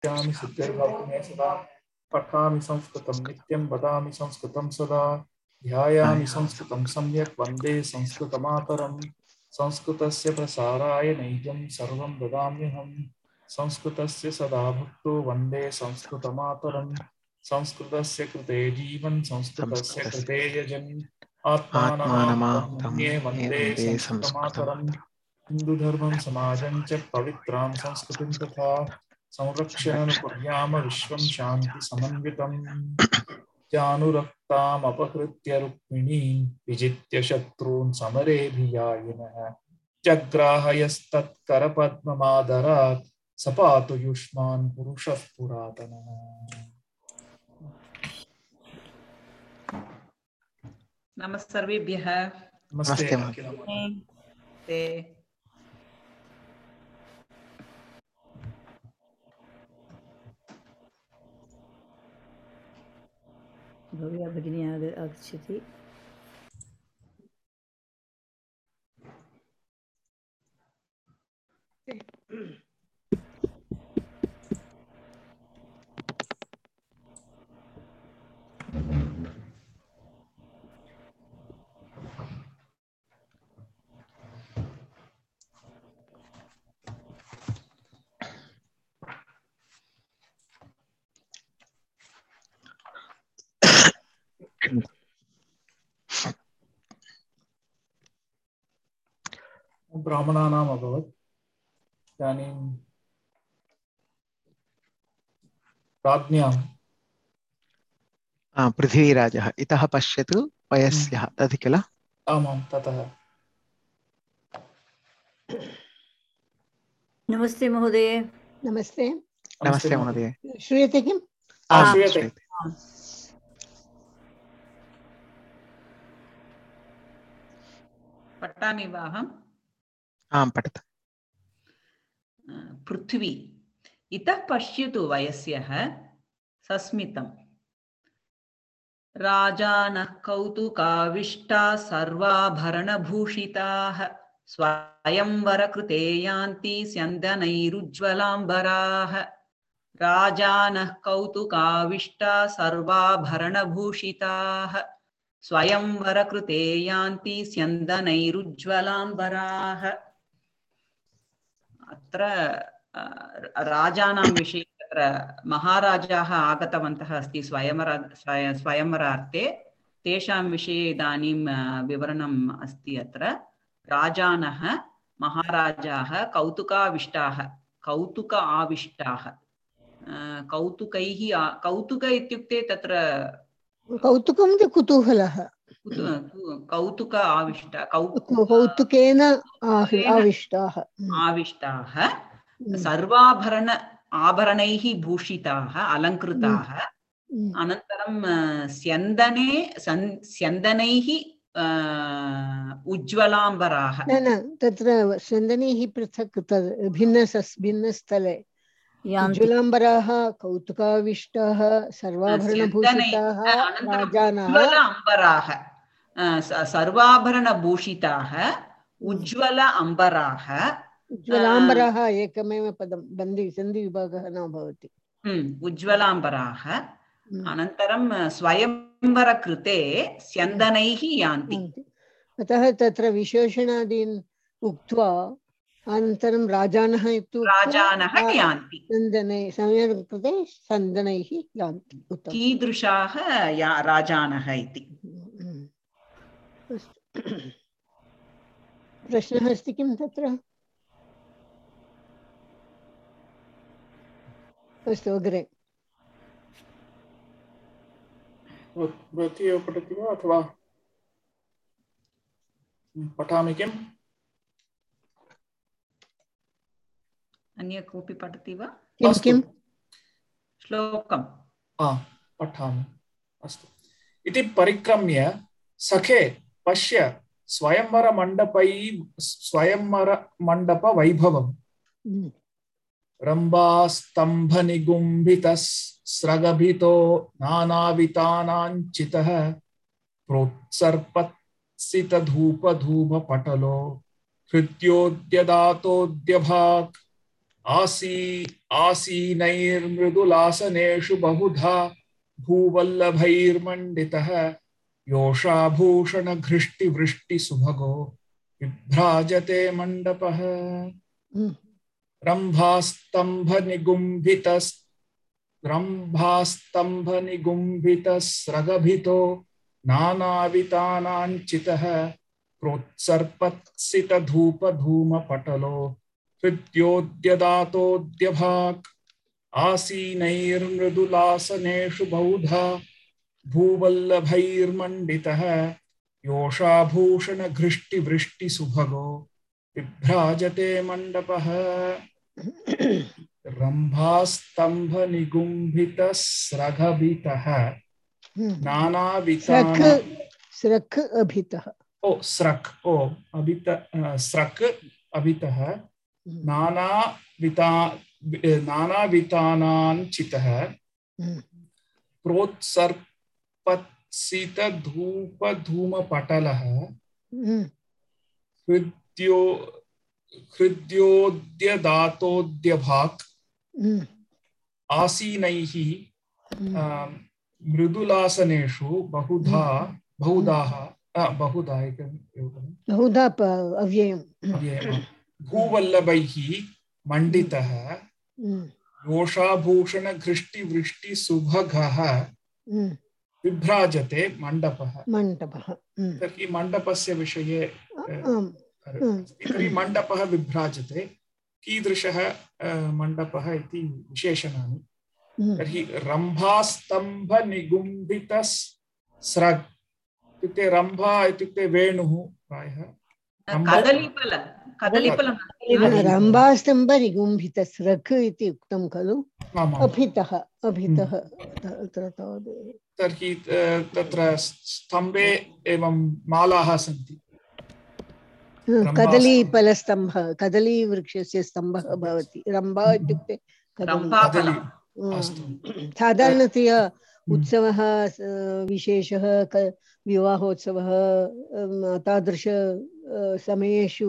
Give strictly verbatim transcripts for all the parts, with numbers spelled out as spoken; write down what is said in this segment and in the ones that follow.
पश्यामि सिद्धिर्भवतु मे सदा पठामि संस्कृतं नित्यं वदामि संस्कृतं सदा ध्यायामि संस्कृतं सम्यक् वन्दे संस्कृतमातरं संस्कृतस्य प्रसाराय नैजं सर्वं ददाम्यहं संस्कृतस्य सदा भक्तो वन्दे संस्कृतमातरं संस्कृतस्य कृते जीवन् संस्कृतस्य कृते यजन् आत्मानमात्मं मन्ये वन्दे संस्कृतमातरं हिन्दुधर्मं समाजं च पवित्रां संस्कृतिं तथा संरक्षणनुकुर्याम विश्वं शान्ति समन्वितम् जानुरक्तामपहृत्य रुक्मिणीं विजित्य शत्रून् समरेऽभियायिनः जग्राहयस्तत्करपद्ममादरात् स पातु युष्मान् पुरुषः पुरातनः। नमः सर्वेभ्यः। नमस्ते। नमस्ते। भव्या भगिनी आगच्छति। ब्राह्मणानाम् अभवत्। इदानीं राज्ञां पृथ्वीराजः इतः पश्यतु वयस्यः तद् किल? आमां ततः। नमस्ते महोदय। नमस्ते। नमस्ते महोदय। श्रूयते किम्? श्रूयते। पठामि वा अहम्? आं पठतु। पृथ्वी इतः पश्यतु वयस्यः सस्मितम् राजानः कौतुकाविष्टाः सर्वाभरणभूषिताः स्वयंवरकृते यान्ति स्यन्दनैरुज्ज्वलाम्बराः राजानः कौतुकाविष्टाः सर्वाभरणभूषिताः स्वयंवरकृते यान्ति स्यन्दनैरुज्ज्वलाम्बराः। अत्र राजानां विषये तत्र महाराजाः आगतवन्तः अस्ति स्वयंवर स्वयंवरार्थे तेषां विषये इदानीं विवरणम् अस्ति। अत्र राजानः महाराजाः कौतुकाविष्टाः कौतुक आविष्टाः कौतुकैः कौतुक इत्युक्ते तत्र कौतुकं कुतूहलः कौतुक आविष्ट कौतुकेन आविष्टाः आविष्टाः सर्वाभरण आभरणैः भूषिताः अलङ्कृताः अनन्तरं स्यन्दने स्यन्दनैः उज्ज्वलाम्बराः। न न तत्र स्यन्दनैः पृथक् भिन्न भिन्नस्थले उज्ज्वलाम्बराः कौतुकाविष्टाः सर्वाभरणभूषिताः राजानः अम्बराः सर्वाभरणभूषिताः उज्ज्वल अम्बराः उज्ज्वलाम्बराः एकमेव पदं बन्धि सन्धिविभागः न भवति। उज्ज्वलाम्बराः अनन्तरं स्वयंवरकृते स्यन्दनैः यान्ति। अतः तत्र विशेषणादीन् उक्त्वा अनन्तरं राजानः राजानः यान्ति स्यन्दनै स्वयंवरकृते स्यन्दनैः यान्ति। कीदृशाः राजानः इति प्रश्नः अस्ति किं तत्र? अस्तु अग्रे भवती पठति वा अथवा पठामि किम्? अन्य कोऽपि पठति वा? किं किं श्लोकं पठामि। अस्तु। इति परिक्रम्य सखे पश्य स्वयंवरमण्डपै स्वयंवरमण्डपवैभवम् रम्भास्तम्भनिगुम्भितस्रगभितो नानावितानाञ्चितः प्रोत्सर्पत्सितधूपधूपपटलो हृद्योद्यदातोद्यभाक् आसी आसीनैर्मृदुलासनेषु बहुधा भूवल्लभैर्मण्डितः योषाभूषणघृष्टिवृष्टिसुभगो विभ्राजते मण्डपः रम्भास्तम्भनिगुम्भितस् रम्भास्तम्भनिगुम्भितस्रगभितो नानावितानाञ्चितः प्रोत्सर्पत्सितधूपधूमपटलो हृद्योद्यदातोऽद्यभाक् आसीनैर्मृदुलासनेषु बहुधा भूवल्लभैर्मण्डितः योषाभूषणघृष्टिवृष्टिसुभगो विभ्राजते मण्डपः रम्भास्तम्भनिगुम्भितस्रगभितः नानावितान स्रक् अभितः ओ स्रक् ओ अभित स्रक् अभितः नानाविता नानावितानाञ्चितः प्रोत्सर्पत्सितधूपधूमपटलः हृद्यो हृद्योद्यदातोऽद्यभाक् आसीनैः मृदुलासनेषु बहुधा बहुधाः बहुधा बहुधा अव्ययम् भूवल्लभैः मण्डितः योषाभूषणघृष्टिवृष्टिसुभगः विभ्राजते मण्डपः मण्डपः तर्हि मण्डपस्य विषये तर्हि मण्डपः विभ्राजते कीदृशः मण्डपः इति विशेषणानि तर्हि रम्भास्तम्भनिगुम्भितस्रग् इत्युक्ते रम्भा इत्युक्ते वेणुः प्रायः कदलीफल कदलीफलं रम्भास्तम्भनिगुम्भितस्रग् इति उक्तं खलु अभितः अभितः तर्हि तत्र स्तम्भे एवं मालाः सन्ति कदलीफलस्तम्भः कदलीवृक्षस्य स्तम्भः भवति रम्भा इत्युक्ते कदली साधारणतया उत्सवः विशेषः विवाहोत्सवः तादृश समयेषु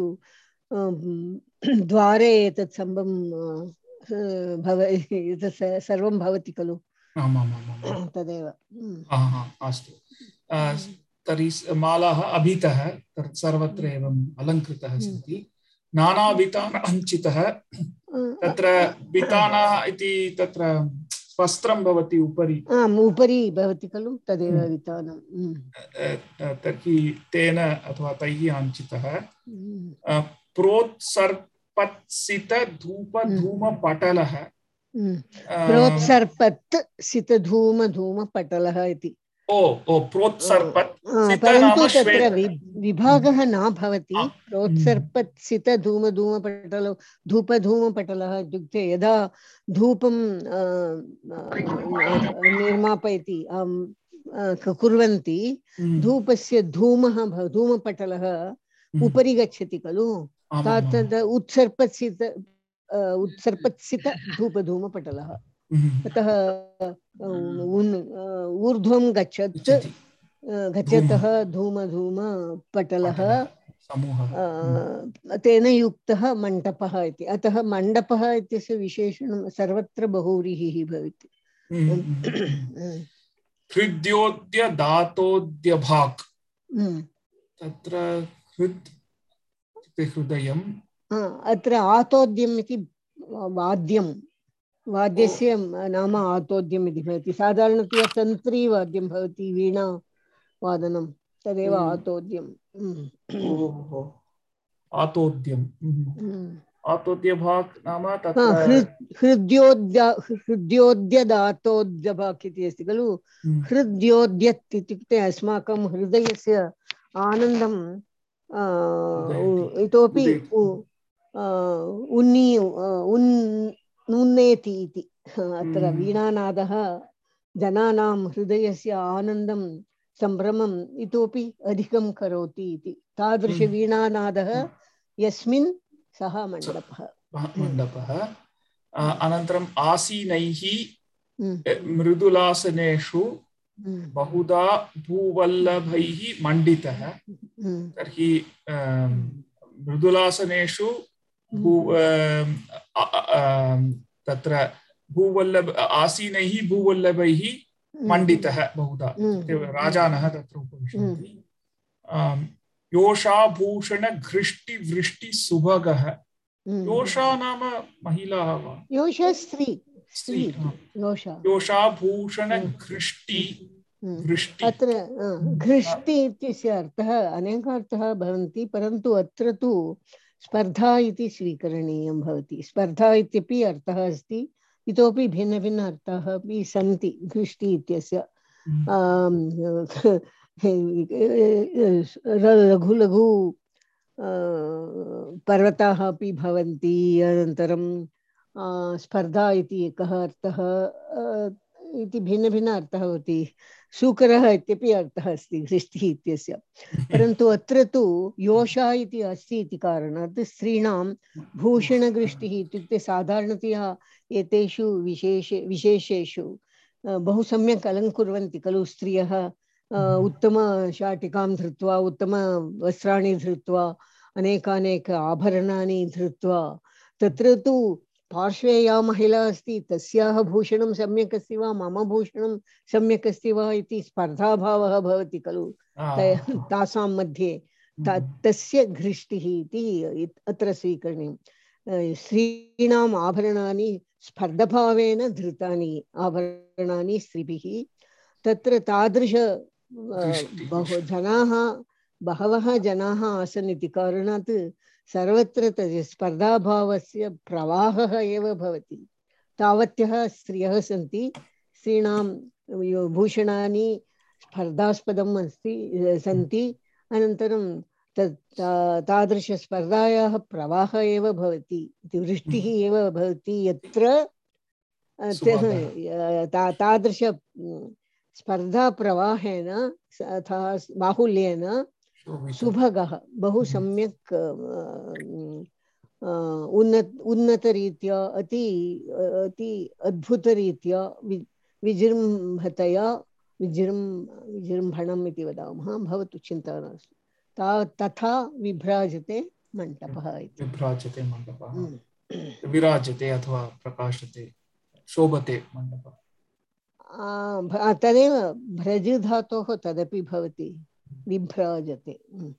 द्वारे एतत् स्तम्भं भव सर्वं भवति खलु तदेव अस्तु तर्हि मालाः अभितः सर्वत्र एवम् अलङ्कृतः सन्ति नानावितानाञ्चितः तत्र वितानाः इति तत्र वस्त्रं भवति उपरि आम् उपरि भवति खलु तदेव वितानं तर्हि तेन अथवा तैः आञ्चितः प्रोत्सर्पत्सितधूपधूमपटलः प्रोत्सर्पत् सितधूमधूमपटलः इति ओ ओ प्रोत्सर्पत् परन्तु तत्र विभागः न भवति प्रोत्सर्पत् सितधूमधूमपटलो धूपधूमपटलः इत्युक्ते यदा धूपं निर्मापयति कुर्वन्ति धूपस्य धूमः धूमपटलः उपरि गच्छति खलु तद् उत्सर्पत्सित उत्सर्पत्सित धूपधूमपटलः अतः ऊर्ध्वं गच्छत् गच्छतः धूमधूमपटलः तेन युक्तः मण्डपः इति अतः मण्डपः इत्यस्य विशेषणं सर्वत्र बहुव्रीहिः भवति हृद्योद्यदातोऽद्यभाक् तत्र हृद् हृदयं अत्र आतोद्यम् इति वाद्यं वाद्यस्य नाम आतोद्यम् इति भवति साधारणतया तन्त्रीवाद्यं भवति वीणा वादनं तदेव आतोद्यम् आतोद्यम् आतोद्यभाक् नाम तत्र हृद्योद्य हृद्योद्यदातोद्यभाक् इति अस्ति खलु हृद्योद्यत् इत्युक्ते अस्माकं हृदयस्य आनन्दं इतोपि उन्नी उन्नेति इति अत्र वीणानादः जनानां हृदयस्य आनन्दं सम्भ्रमम् इतोपि अधिकं करोति इति तादृश वीणानादः यस्मिन् सः मण्डपः मण्डपः अनन्तरम् आसीनैः मृदुलासनेषु बहुधा भूवल्लभैः मण्डितः तर्हि मृदुलासनेषु भू तत्र भूवल्लभ आसीनैः भूवल्लभैः मण्डितः बहुधा राजानः तत्र उपविशन्ति योषाभूषणघृष्टिवृष्टिसुभगः योषा नाम महिला वा योषा स्त्री स्त्री योषा योषाभूषणघृष्टि वृष्टि अत्र घृष्टि इत्यस्य अर्थः अनेकार्थः भवन्ति परन्तु अत्र तु स्पर्धा इति स्वीकरणीयं भवति स्पर्धा इत्यपि अर्थः अस्ति इतोपि भिन्न भिन्न अर्थाः अपि सन्ति घृष्टि इत्यस्य लघु लघु पर्वताः अपि भवन्ति अनन्तरं स्पर्धा इति एकः अर्थः इति भिन्न भिन्न अर्थः भवति सूकरः इत्यपि अर्थः अस्ति घृष्टिः इत्यस्य परन्तु अत्र तु योषा इति अस्ति इति कारणात् स्त्रीणां भूषणघृष्टिः इत्युक्ते साधारणतया एतेषु विशेष विशेषेषु बहु सम्यक् अलङ्कुर्वन्ति खलु स्त्रियः उत्तमशाटिकां धृत्वा उत्तमवस्त्राणि धृत्वा अनेकानेक आभरणानि धृत्वा तत्र तु पार्श्वे या महिला अस्ति तस्याः भूषणं सम्यक् अस्ति वा मम भूषणं सम्यक् अस्ति वा इति स्पर्धाभावः भवति खलु तासां मध्ये तस्य घृष्टिः इति अत्र स्वीकरणीयं स्त्रीणाम् आभरणानि स्पर्धभावेन धृतानि आभरणानि स्त्रीभिः तत्र तादृश बहु जनाः बहवः जनाः आसन् इति कारणात् सर्वत्र स्पर्धाभावस्य प्रवाहः एव भवति तावत्यः स्त्रियः सन्ति स्त्रीणां भूषणानि स्पर्धास्पदम् अस्ति सन्ति अनन्तरं तत् तादृशस्पर्धायाः प्रवाहः एव भवति इति वृष्टिः एव भवति यत्र तादृश स्पर्धाप्रवाहेन अथवा बाहुल्येन सुभगः बहु सम्यक् उन्नत उन्नतरीत्या अति अति अद्भुतरीत्या विजृम्भतया विजृम् विजृम्भणम् इति वदामः भवतु चिन्ता नास्ति ता तथा विभ्राजते मण्डपः इति विभ्राजते मण्डपः विराजते अथवा प्रकाशते शोभते मण्डपः तदेव भ्रज धातोः तदपि भवति विभ्राजते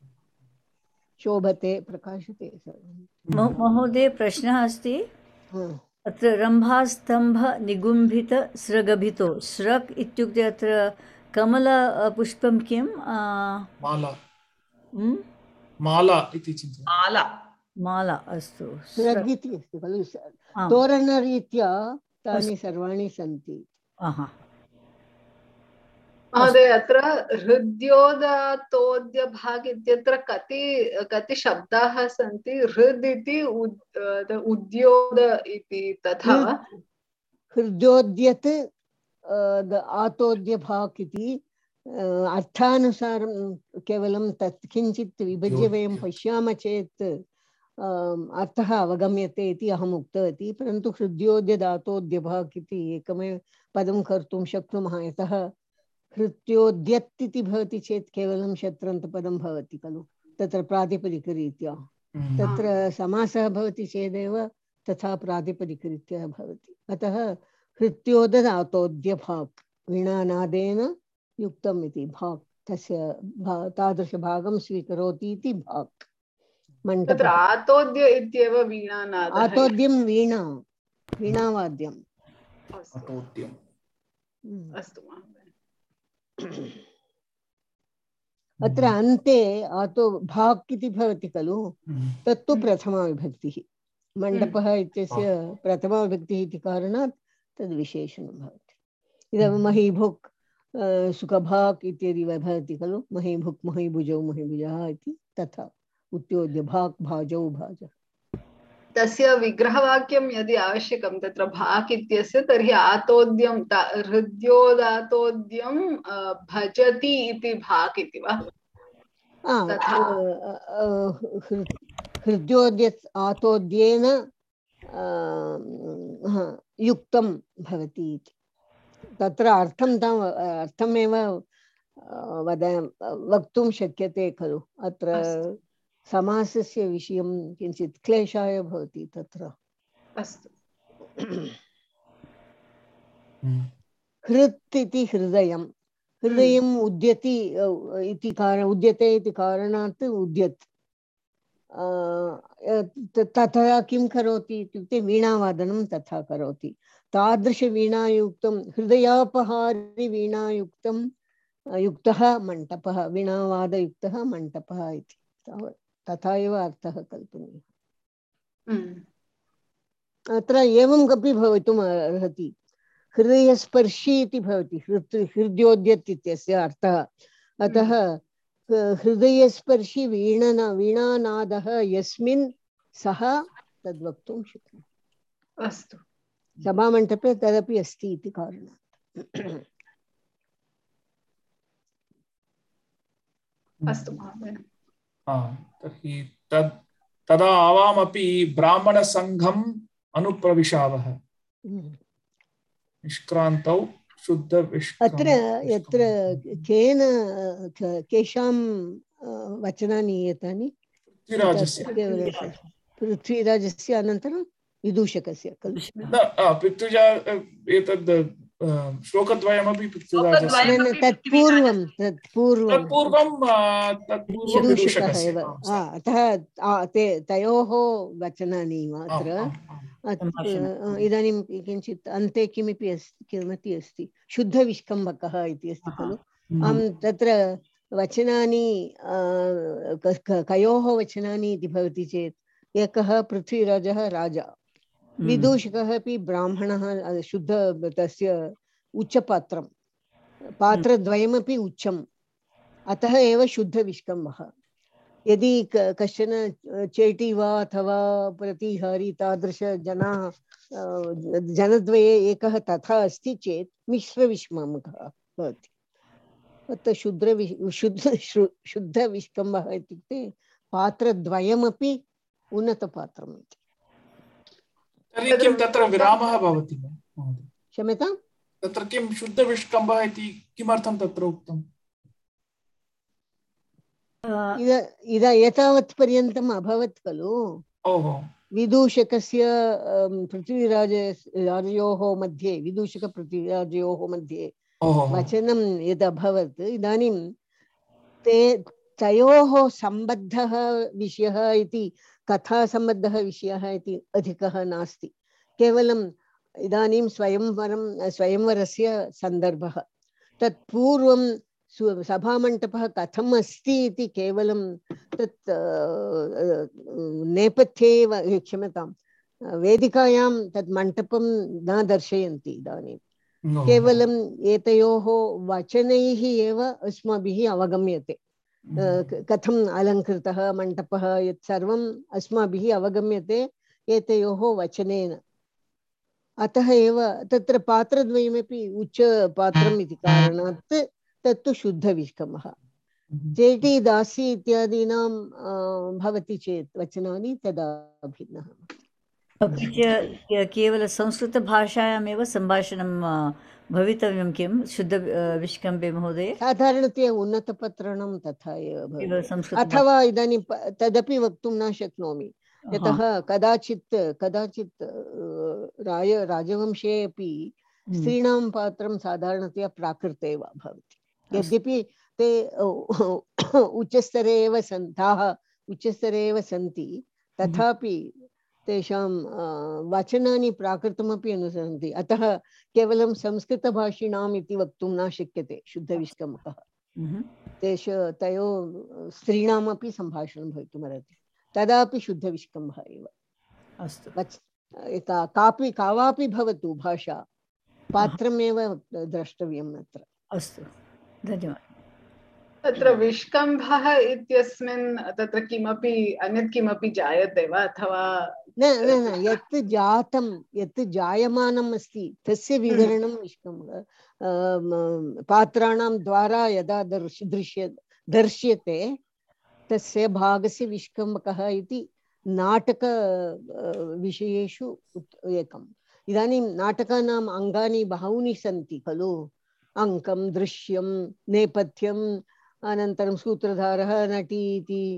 शोभते प्रकाशते महोदय प्रश्नः अस्ति अत्र रम्भास्तम्भ निगुम्भित स्रगभितो स्रक् इत्युक्ते अत्र कमलपुष्पं किं माला माला इति चिन्तयामि माला माला अस्तु स्रग् इति अस्ति खलु तोरणरीत्या तानि सर्वाणि सन्ति महोदय अत्र हृद्योदातोद्यभाग इत्यत्र कति कति शब्दाः सन्ति हृद् इति उद्योद इति तथा हृद्योद्यत् आतोद्यभाक् इति अर्थानुसारं केवलं तत् किञ्चित् विभज्य वयं पश्यामः चेत् अर्थः अवगम्यते इति अहम् उक्तवती परन्तु हृद्योद्यदातोद्यभाक् इति एकमेव पदं कर्तुं शक्नुमः यतः हृत्योद्यत् इति भवति चेत् केवलं शत्रन्तपदं भवति खलु तत्र प्रातिपदिकरीत्या तत्र समासः भवति चेदेव तथा प्रातिपदिकरीत्या भवति अतः हृत्योददातोद्यभाक् वीणानादेन युक्तम् इति भाक् तस्य तादृशभागं स्वीकरोति इति भाक् तत्र आतोद्य इत्येव वीणानादः आतोद्यं वीणा वीणावाद्यम् आतोद्यम् अस्तु अत्र अन्ते आतो भाक् इति भवति खलु तत्तु प्रथमा विभक्तिः मण्डपः इत्यस्य प्रथमा विभक्तिः इति कारणात् तद् विशेषणं भवति इदानीं महीभुक् सुखभाक् इत्यादि भवति खलु महीभुक् महीभुजौ महीभुजः इति तथा उत्योद्य भाक् भाजौ भाजः तस्य विग्रहवाक्यं यदि आवश्यकं तत्र भाक् इत्यस्य तर्हि आतोद्यं हृद्योदातोद्यं भजति इति भाक् इति वा हृद्योद्य आतोद्येन युक्तं भवति इति तत्र अर्थं ताम् अर्थमेव वद वक्तुं शक्यते खलु अत्र समासस्य विषयं किञ्चित् क्लेशाय भवति तत्र। अस्तु। हृत् इति हृदयं, हृदयम् उद्यति इति कारण उद्यते इति कारणात् उद्यत्। तथा किं करोति इत्युक्ते वीणावादनं तथा करोति। तादृशवीणायुक्तं हृदयापहारि वीणायुक्तं युक्तः मण्टपः, वीणावादयुक्तः मण्टपः इति तथा एव अर्थः कल्पनीयः। अत्र एवम् अपि भवितुम् अर्हति, हृदयस्पर्शी इति भवति, हृत् हृद्योद्यत् इत्यस्य अर्थः। अतः हृदयस्पर्शी वीणना वीणानादः यस्मिन् सः तद्वक्तुं शक्नुमः। अस्तु। सभामण्डपे तदपि अस्ति इति कारणात्। अस्तु महोदय। तर्हि तद् तदा आवामपि ब्राह्मणसङ्घम् अनुप्रविशावः निष्क्रान्तौ शुद्ध अत्र यत्र केन केषां वचनानि एतानि? पृथ्वीराजस्य अनन्तरं विदूषकस्य खलु? पृथ्वीजा एतद् श्लोकद्वयमपि पृथ्वीराजस्य तत्पूर्वं तत्पूर्वं तत्पूर्वं विदूषकः एव। अतः ते तयोः वचनानि अत्र। इदानीं किञ्चित् अन्ते किमपि अस्ति किमपि अस्ति शुद्धविष्कम्भकः इति अस्ति खलु। अहं तत्र वचनानि कयोः वचनानि इति भवति चेत् एकः पृथ्वीराजः राजा, विदूषकः अपि ब्राह्मणः, शुद्ध तस्य उच्चपात्रं, पात्रद्वयमपि उच्चम्, अतः एव शुद्धविष्कम्भः। यदि कश्चन चेटी वा अथवा प्रतिहारी तादृशजनाः जनद्वये एकः तथा अस्ति चेत् मिश्रविष्कम्भकः भवति। तत् शुद्ध शुद्ध शुद्धविष्कम्भः इत्युक्ते पात्रद्वयमपि उन्नतपात्रम् इति। तर्हि किं तत्र विरामः भवति? क्षम्यतां, तत्र किं शुद्धविष्कम्भः इति किमर्थं तत्र उक्तम्? इदा एतावत् पर्यन्तम् अभवत् खलु। विदूषकस्य पृथ्वीराज राजयोः मध्ये, विदूषक पृथ्वीराजयोः मध्ये वचनं यदभवत्, इदानीं ते तयोः सम्बद्धः विषयः इति, कथासम्बद्धः विषयः इति अधिकः नास्ति। केवलम् इदानीं स्वयंवरं स्वयंवरस्य सन्दर्भः, तत्पूर्वं सभामण्डपः कथम् अस्ति इति केवलं तत् नेपथ्ये एव, क्षम्यतां, वेदिकायां तत् मण्डपं न दर्शयन्ति इदानीं। केवलम् एतयोः वचनैः एव अस्माभिः अवगम्यते कथम् अलङ्कृतः मण्डपः, यत् सर्वम् अस्माभिः अवगम्यते एतयोः वचनेन। अतः एव तत्र पात्रद्वयमपि उच्चपात्रम् इति कारणात् तत्तु शुद्धविष्कम्भः। चेटी दासी इत्यादीनां भवति चेत् वचनानि तदा भिन्नः। अपि च केवल संस्कृतभाषायामेव सम्भाषणं भवितव्यं किं शुद्ध विष्कम्भे महोदय? साधारणतया उन्नतपत्राणां तथा एव भवति। अथवा इदानीं तदपि वक्तुं न शक्नोमि, यतः कदाचित् कदाचित् राय राजवंशे अपि स्त्रीणां पात्रं साधारणतया प्राकृते एव भवति। यद्यपि ते उच्चस्तरे एव सन्ताः उच्चस्तरे एव सन्ति, तथापि तेषां वचनानि प्राकृतमपि अनुसरन्ति। अतः केवलं संस्कृतभाषिणाम् इति वक्तुं न शक्यते शुद्धविष्कम्भकः। तेष तयोः स्त्रीणामपि सम्भाषणं भवितुमर्हति, तदापि शुद्धविष्कम्भः एव। अस्तु, कापि का वापि भवतु भाषा, पात्रमेव द्रष्टव्यम् अत्र। अस्तु, धन्यवादः। तत्र विष्कम्भः इत्यस्मिन् तत्र किमपि अन्यत् किमपि जायते वा अथवा न न न यत् जातं यत् जायमानम् अस्ति तस्य विवरणं विष्कम्भः। पात्राणां द्वारा यदा दर्श दृश्य दर्श्यते तस्य भागस्य विष्कम्भकः इति नाटक विषयेषु एकम्। इदानीं नाटकानाम् अङ्गानि बहूनि सन्ति खलु, अङ्कं, दृश्यं, नेपथ्यं, अनन्तरं सूत्रधारः, नटी इति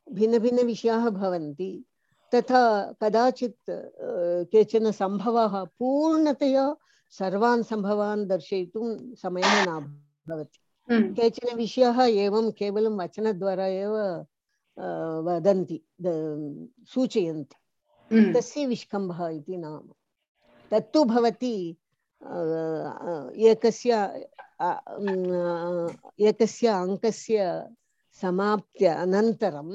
भिन्नभिन्नविषयाः भवन्ति तथा कदाचित् केचन सम्भवाः पूर्णतया सर्वान् सम्भवान् दर्शयितुं समयः न भवति। केचन विषयाः एवं केवलं वचनद्वारा एव वदन्ति सूचयन्ति तस्य विष्कम्भः इति नाम। तत्तु भवति एकस्य एकस्य अङ्कस्य समाप्त्य अनन्तरं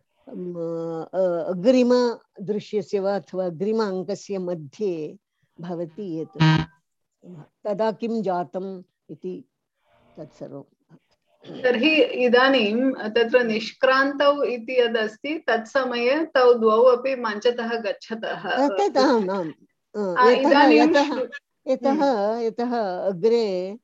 अग्रिम दृश्यस्य वा अथवा अग्रिम अङ्कस्य मध्ये भवति एतत् तदा किं जातम् इति तत्सर्वं। तर्हि इदानीं तत्र निष्क्रान्तौ इति यदस्ति तत्समये तौ द्वौ अपि मञ्चतः गच्छतः। यतः यतः अग्रे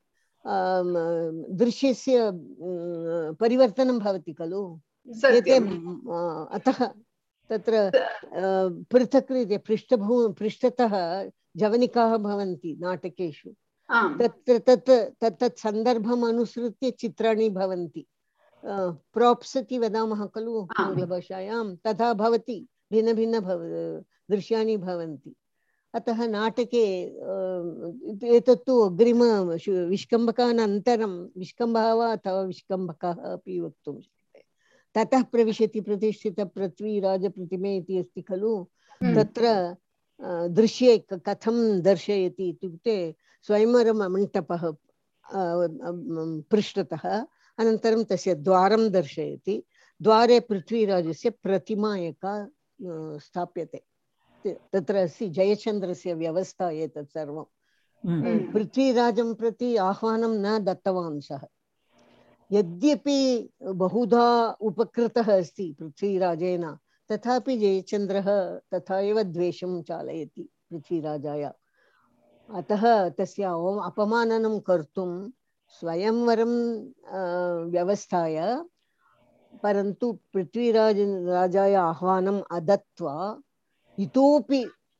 दृश्यस्य परिवर्तनं भवति खलु एते अतः तत्र पृथक् रीत्या पृष्ठभू पृष्ठतः जवनिकाः भवन्ति नाटकेषु तत्र तत् तत् तत् सन्दर्भम् अनुसृत्य चित्राणि भवन्ति प्रोप्स् इति वदामः खलु आङ्ग्लभाषायां तथा भवति भिन्न भिन्न भव दृश्यानि भवन्ति। अतः नाटके एतत्तु अग्रिम विष्कम्भकानन्तरं विष्कम्भः वा अथवा विष्कम्भकः अपि वक्तुं शक्यते। ततः प्रविशति प्रतिष्ठितपृथ्वीराजप्रतिमे इति अस्ति खलु तत्र दृश्ये कथं दर्शयति इत्युक्ते स्वयंवरमण्टपः पृष्ठतः अनन्तरं तस्य द्वारं दर्शयति द्वारे पृथ्वीराजस्य प्रतिमा एका स्थाप्यते तत्र अस्ति जयचन्द्रस्य व्यवस्था एतत् सर्वं पृथ्वीराजं प्रति आह्वानं न दत्तवान् सः यद्यपि बहुधा उपकृतः अस्ति पृथ्वीराजेन तथापि जयचन्द्रः तथा एव द्वेषं चालयति पृथ्वीराजाय। अतः तस्य अपमाननं कर्तुं स्वयंवरं व्यवस्थाय परन्तु पृथ्वीराज राजाय आह्वानम् अदत्त्वा इतोपि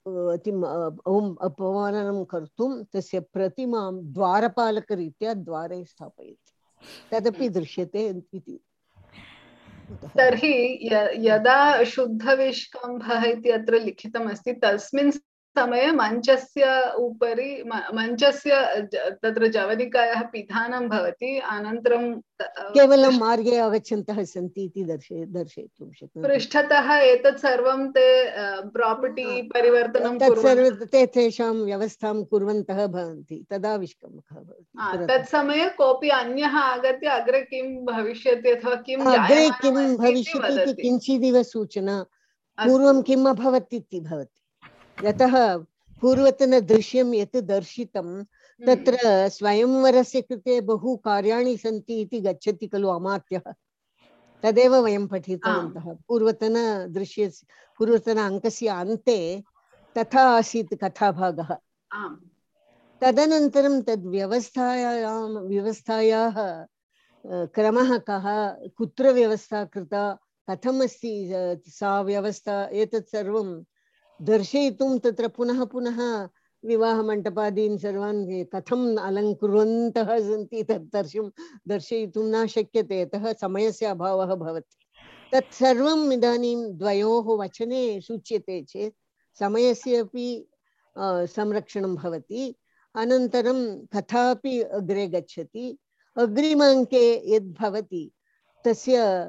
अपमाननं कर्तुं तस्य प्रतिमां द्वारपालकरीत्या द्वारे स्थापयति तदपि दृश्यते इति। तर्हि यदा शुद्धविष्कम्भः इति अत्र लिखितमस्ति तस्मिन् समये मञ्चस्य उपरि मञ्चस्य तत्र जवनिकायाः पिधानं भवति अनन्तरं केवलं मार्गे आगच्छन्तः सन्ति इति दर्शय दर्शयितुं शक्नुमः। पृष्ठतः एतत् सर्वं ते प्रापर्टी परिवर्तनं तत्सर्वं ते तेषां व्यवस्थां कुर्वन्तः भवन्ति तदा विष्कम्भः भवति। तत्समये कोऽपि अन्यः आगत्य अग्रे किं भविष्यति अथवा किं अग्रे किं भविष्यति इति किञ्चिदिव सूचना पूर्वं किम् अभवत् इति भवति। यतः पूर्वतनदृश्यं यत् दर्शितं तत्र स्वयंवरस्य कृते बहु कार्याणि सन्ति इति गच्छति खलु अमात्यः तदेव वयं पठितवन्तः पूर्वतनदृश्यस्य पूर्वतन अङ्कस्य अन्ते तथा आसीत् कथाभागः। तदनन्तरं तद् व्यवस्थायां व्यवस्थायाः क्रमः कः कुत्र व्यवस्था कृता कथमस्ति सा व्यवस्था एतत् सर्वं दर्शयितुं तत्र पुनः पुनः विवाहमण्टपादीन् सर्वान् कथम् अलङ्कुर्वन्तः सन्ति तत् दर्शं दर्शयितुं न शक्यते यतः समयस्य अभावः भवति। तत् सर्वम् इदानीं द्वयोः वचने सूच्यते चेत् समयस्य अपि संरक्षणं भवति अनन्तरं कथा अपि अग्रे गच्छति। अग्रिमाङ्के यद् भवति तस्य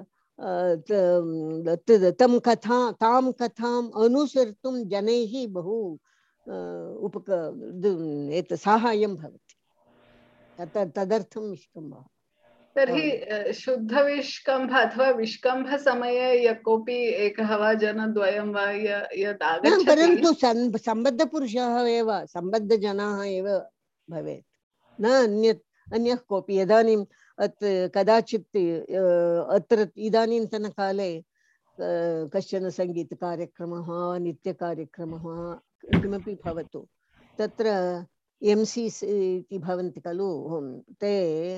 तं कथा तां कथाम् अनुसर्तुं जनैः बहु उपक एतत् साहाय्यं भवति तदर्थं विष्कम्भः। तर्हि शुद्धविष्कम्भ अथवा विष्कम्भसमये यः कोऽपि एकः वा जनद्वयं वा यद् आगच्छति परन्तु सम्बद्धपुरुषाः एव सम्बद्धजनाः एव भवेत् न अन्यत् अन्यः कोऽपि। इदानीं कदाचित् अत्र इदानीन्तनकाले कश्चन सङ्गीतकार्यक्रमः नित्यकार्यक्रमः किमपि भवतु तत्र एम् सीस् इति भवन्ति खलु ते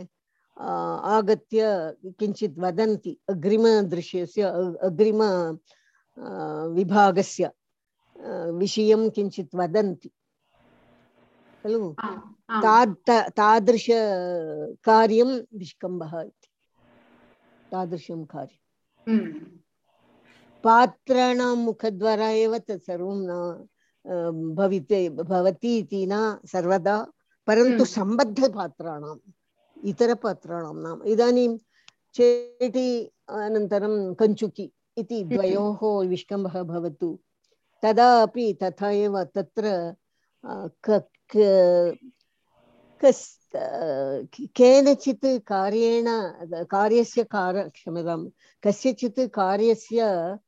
आगत्य किञ्चित् वदन्ति अग्रिमदृश्यस्य अग्रिम विभागस्य विषयं किञ्चित् वदन्ति खलु तादृश कार्यं विष्कम्भः इति तादृशं कार्यं पात्राणां मुखद्वारा एव तत् सर्वं न भविते भवति इति न सर्वदा, परन्तु सम्बद्धपात्राणाम् इतरपात्राणां नाम इदानीं चेटी अनन्तरं कञ्चुकी इति द्वयोः विष्कम्भः भवतु, तदा अपि तथा एव तत्र केनचित् कार्येण कार्यस्य कार क्षम्यतां कस्यचित् कार्यस्य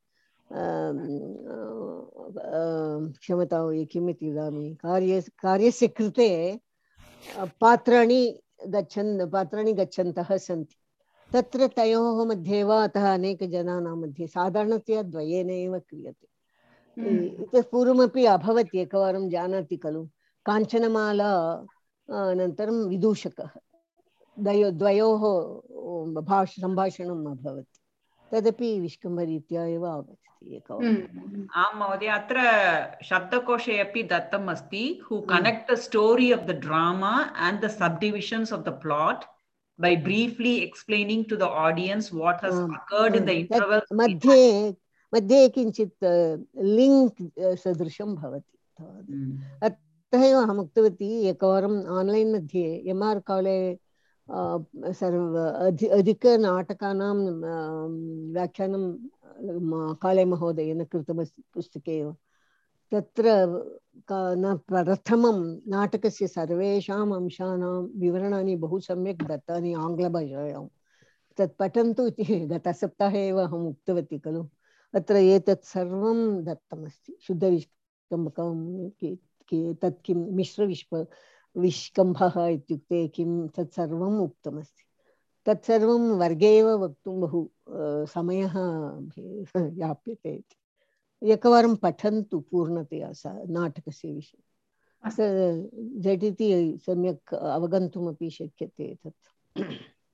क्षम्यतां किमिति वदामि कार्य कार्यस्य कृते पात्राणि गच्छन् पात्राणि गच्छन्तः सन्ति, तत्र तयोः मध्ये वा अतः अनेकजनानां मध्ये साधारणतया द्वयेन एव क्रियते। इतः पूर्वमपि अभवत्, एकवारं जानाति खलु, काञ्चनमाला अनन्तरं विदूषकः द्वयो द्वयोः भाष सम्भाषणम् अभवत्, तदपि विष्कम्भरीत्या एव आगच्छति एकवारम्। आम् महोदय, अत्र शब्दकोशे अपि दत्तम् अस्ति, who connect the story of the drama and the subdivisions of the plot by briefly explaining to the audience what has occurred in the interval. मध्ये मध्ये किञ्चित् लिङ्क् सदृशं भवति, अतः एव अहम् उक्तवती एकवारम् आन्लैन् मध्ये एम् आर् काले सर्व अधि अधिकनाटकानां व्याख्यानं काले महोदयेन कृतमस्ति पुस्तके एव, तत्र न प्रथमं नाटकस्य सर्वेषाम् अंशानां विवरणानि बहु सम्यक् दत्तानि आङ्ग्लभाषायां, तत् पठन्तु इति गतसप्ताहे एव अहम् उक्तवती खलु। अत्र एतत् सर्वं दत्तमस्ति, शुद्धविष्कम्भकं तत् किं मिश्रविष्प विष्कम्भः इत्युक्ते किं तत् सर्वम् उक्तमस्ति। तत्सर्वं वर्गे एव वक्तुं बहु समयः याप्यते इति, एकवारं पठन्तु पूर्णतया सा नाटकस्य विषये, झटिति सम्यक् अवगन्तुमपि शक्यते तत्।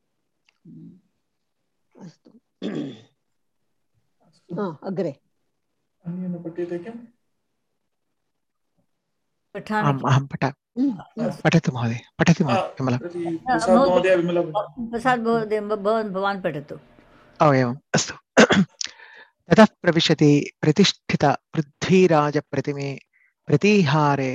अस्तु, अग्रे अन्येन पठ्यते किम्? आम् अहं पठामि, पठतु महोदय, पठतु विमला। प्रसाद् महोदय, विमला प्रसाद् महोदय भवान् भवान् पठतु। ओ एवम्, अस्तु। ततः प्रविशति प्रतिष्ठित पृथ्वीराजप्रतिमे प्रतीहारे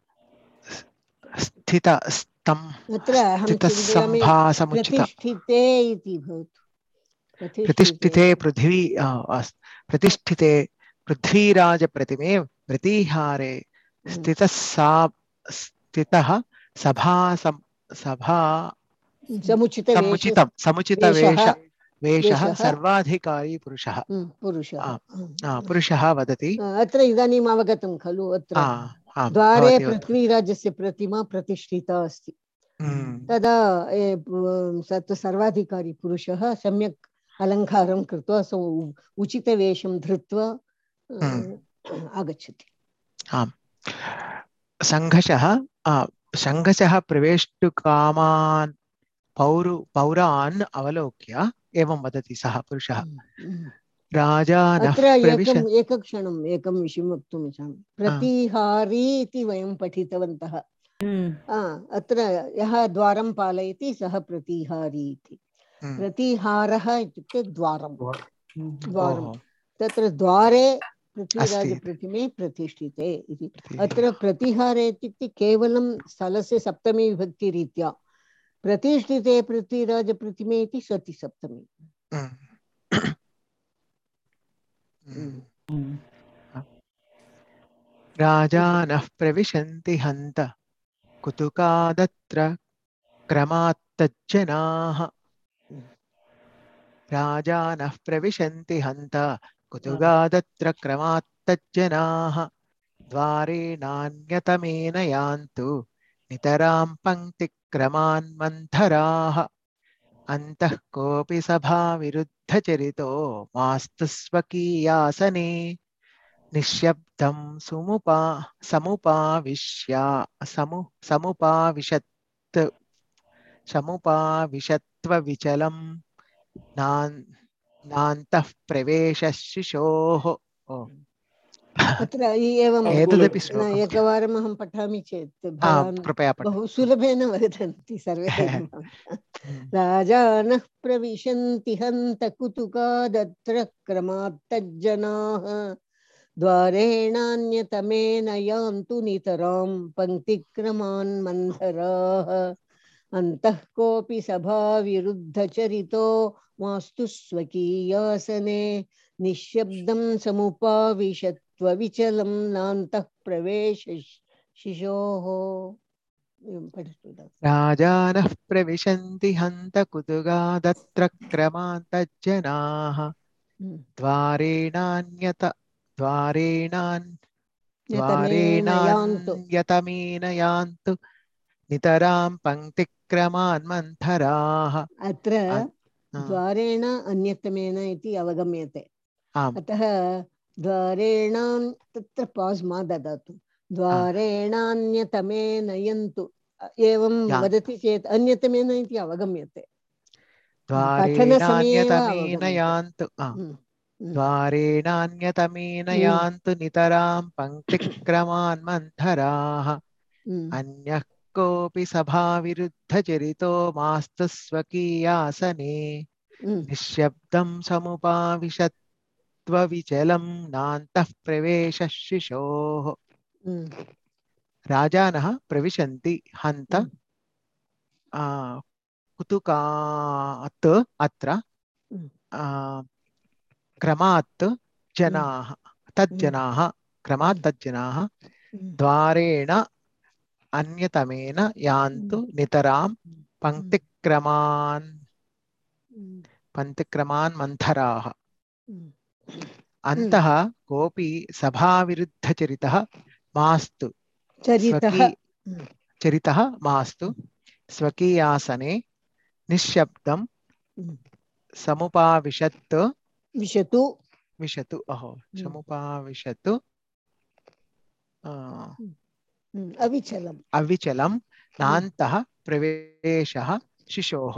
स्थित स्तं स्थितसम्भासमुचित प्रतिष्ठिते इति भवतु, प्रतिष्ठिते पृथ्वी प्रतिष्ठिते पृथ्वीराजप्रतिमे प्रतीहारे स्थितः सा स्थितः सभा सभा समुचितं समुचितवेश वेशः सर्वाधिकारी पुरुषः पुरुषः पुरुषः वदति। अत्र इदानीम् अवगतं खलु, अत्र द्वारे पृथ्वीराजस्य प्रतिमा प्रतिष्ठिता अस्ति, तदा तत् सर्वाधिकारी पुरुषः सम्यक् अलङ्कारं कृत्वा उचितवेषं धृत्वा आगच्छति। आम्, सङ्घर्षः सङ्घर्षः प्रवेष्टुकामान् पौरु पौरान् अवलोक्य एवं वदति सः पुरुषः। राजा अत्र एकम् एकक्षणम् एकं विषयं वक्तुम् इच्छामि। प्रतिहारी इति वयं पठितवन्तः, अत्र यः द्वारं पालयति सः प्रतिहारी इति। प्रतिहारः इत्युक्ते द्वारं, द्वारं तत्र द्वारे पृथ्वीराजप्रतिमे प्रतिष्ठिते इति। अत्र प्रतिहारे इत्युक्ते केवलं स्थलस्य सप्तमी विभक्तिरीत्या, प्रतिष्ठिते पृथ्वीराजप्रतिमे इति सति सप्तमी। राजानः प्रविशन्ति हन्त कुतुकादत्र क्रमात्तज्जनाः। राजानः प्रविशन्ति हन्त कुतुकादत्र क्रमात्तज्जनाः। द्वारे नान्यतमेन यान्तु नितरां पङ्क्तिक्रमान् मन्थराः। अन्तः कोऽपि सभा विरुद्धचरितो मास्तु स्वकीयासने। निःशब्दं सुमुपा समुपाविश्य समु समुपाविशत् समुपाविशत्वविचलं नान्तः प्रवेशशिशोः अत्र एवम् एतदपि न, श्लोकम् एकवारम् अहं पठामि चेत् आ, भवान् कृपया पठ बहु सुलभेन वदन्ति सर्वे राजानः प्रविशन्ति हन्त कुतुकादत्र क्रमात् तज्जनाः द्वारेणान्यतमेन यान्तु नितरां पङ्क्तिक्रमान् मन्थराः अन्तः कोऽपि सभाविरुद्धचरितो मास्तु स्वकीयासने निःशब्दं समुपाविशत्वविचलं नान्तः प्रवेश शिशोः। राजानः प्रविशन्ति हन्त कुतुकादत्र क्रमान्तज्जनाः द्वारेणान्यत द्वारेणान् द्वारेणान्यतमेन यान्तु नितरां पङ्क्तिक्रमान् मन्थराः। अत्र द्वारेण अन्यतमेन इति अवगम्यते। अतः द्वारेण तत्र पास् मा ददातु। द्वारेणान्यतमेन यन्तु एवं वदति चेत् अन्यतमेन इति अवगम्यते। द्वारेणान्यतमेन यान्तु द्वारेणान्यतमेन यान्तु नितरां पङ्क्तिक्रमान् मन्थराः अन्यः कोऽपि सभाविरुद्धचरितो मास्तु स्वकीयासने निःशब्दं समुपाविशत्वविचलं नान्तः प्रवेशः शिशोः। राजानः प्रविशन्ति हन्त कुतुकात् अत्र क्रमात् जनाः तज्जनाः क्रमात् तज्जनाः द्वारेण अन्यतमेन यान्तु नितरां पङ्क्तिक्रमान् पङ्क्तिक्रमान् मन्थराः अन्तः कोऽपि सभाविरुद्धचरितः मास्तु चरितः मास्तु स्वकीयासने निःशब्दं समुपाविशत् विशतु विशतु अहो समुपाविशतु अविचलम् अविचलं नान्तः प्रवेशः शिशोः।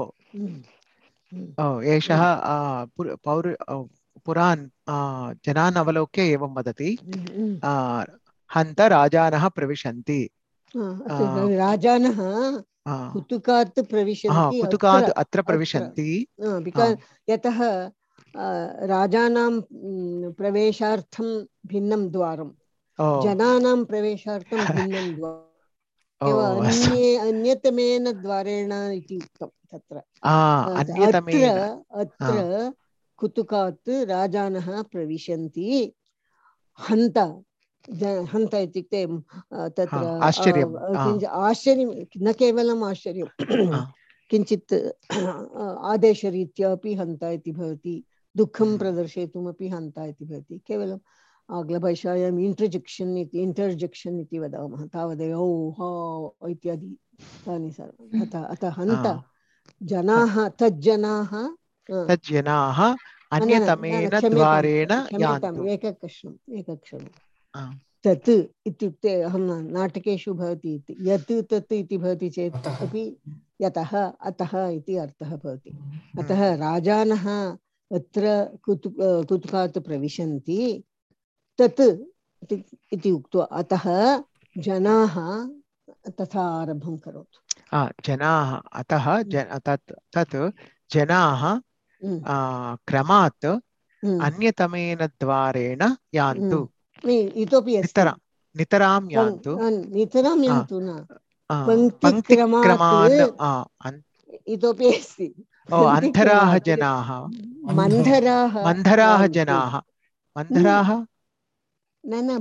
एषः पौर पुरान् जनान् अवलोक्य एवं वदति हन्त राजानः प्रविशन्ति। राजानः कुतुकात् प्रविशन्ति कुतुकात् अत्र प्रविशन्ति यतः राजानां प्रवेशार्थं भिन्नं द्वारं जनानां प्रवेशार्थं भिन्नं द्वारम् अन्ये अन्यतमेन द्वारेण इति उक्तं तत्र। अत्र अत्र कुतुकात् राजानः प्रविशन्ति हन्त हन्त इत्युक्ते तत्र आश्चर्यं न केवलम् आश्चर्यं किञ्चित् आदेशरीत्या अपि हन्त इति भवति दुःखं प्रदर्शयितुमपि हन्त इति भवति केवलम् आङ्ग्लभाषायाम् इंटर्जेक्शन् इति इंटर्जेक्शन् इति वदामः तावदेव ओ हा इत्यादि तानि सर्वाणि अतः अतः हन्त जनाः तज्जनाः तज्जनाः अन्यतमेन द्वारेण यान्तु। एकक्षणम् एकक्षणं तत् इत्युक्ते अहं नाटकेषु भवति इति यत् तत् इति भवति चेत् अपि यतः अतः इति अर्थः भवति। अतः राजानः अत्र कुतु कुतुकात् प्रविशन्ति तत् इति उक्त्वा अतः जनाः तथा आरम्भं करोतु। जनाः अतः तत् तत् जनाः क्रमात् अन्यतमेन द्वारेण यान्तु इतोपि नितरां यान्तु नितरां यान्तु न पङ्क्तिक्रमात् इतोपि अस्ति अन्धराः जनाः मन्धराः मन्धराः जनाः मन्धराः न न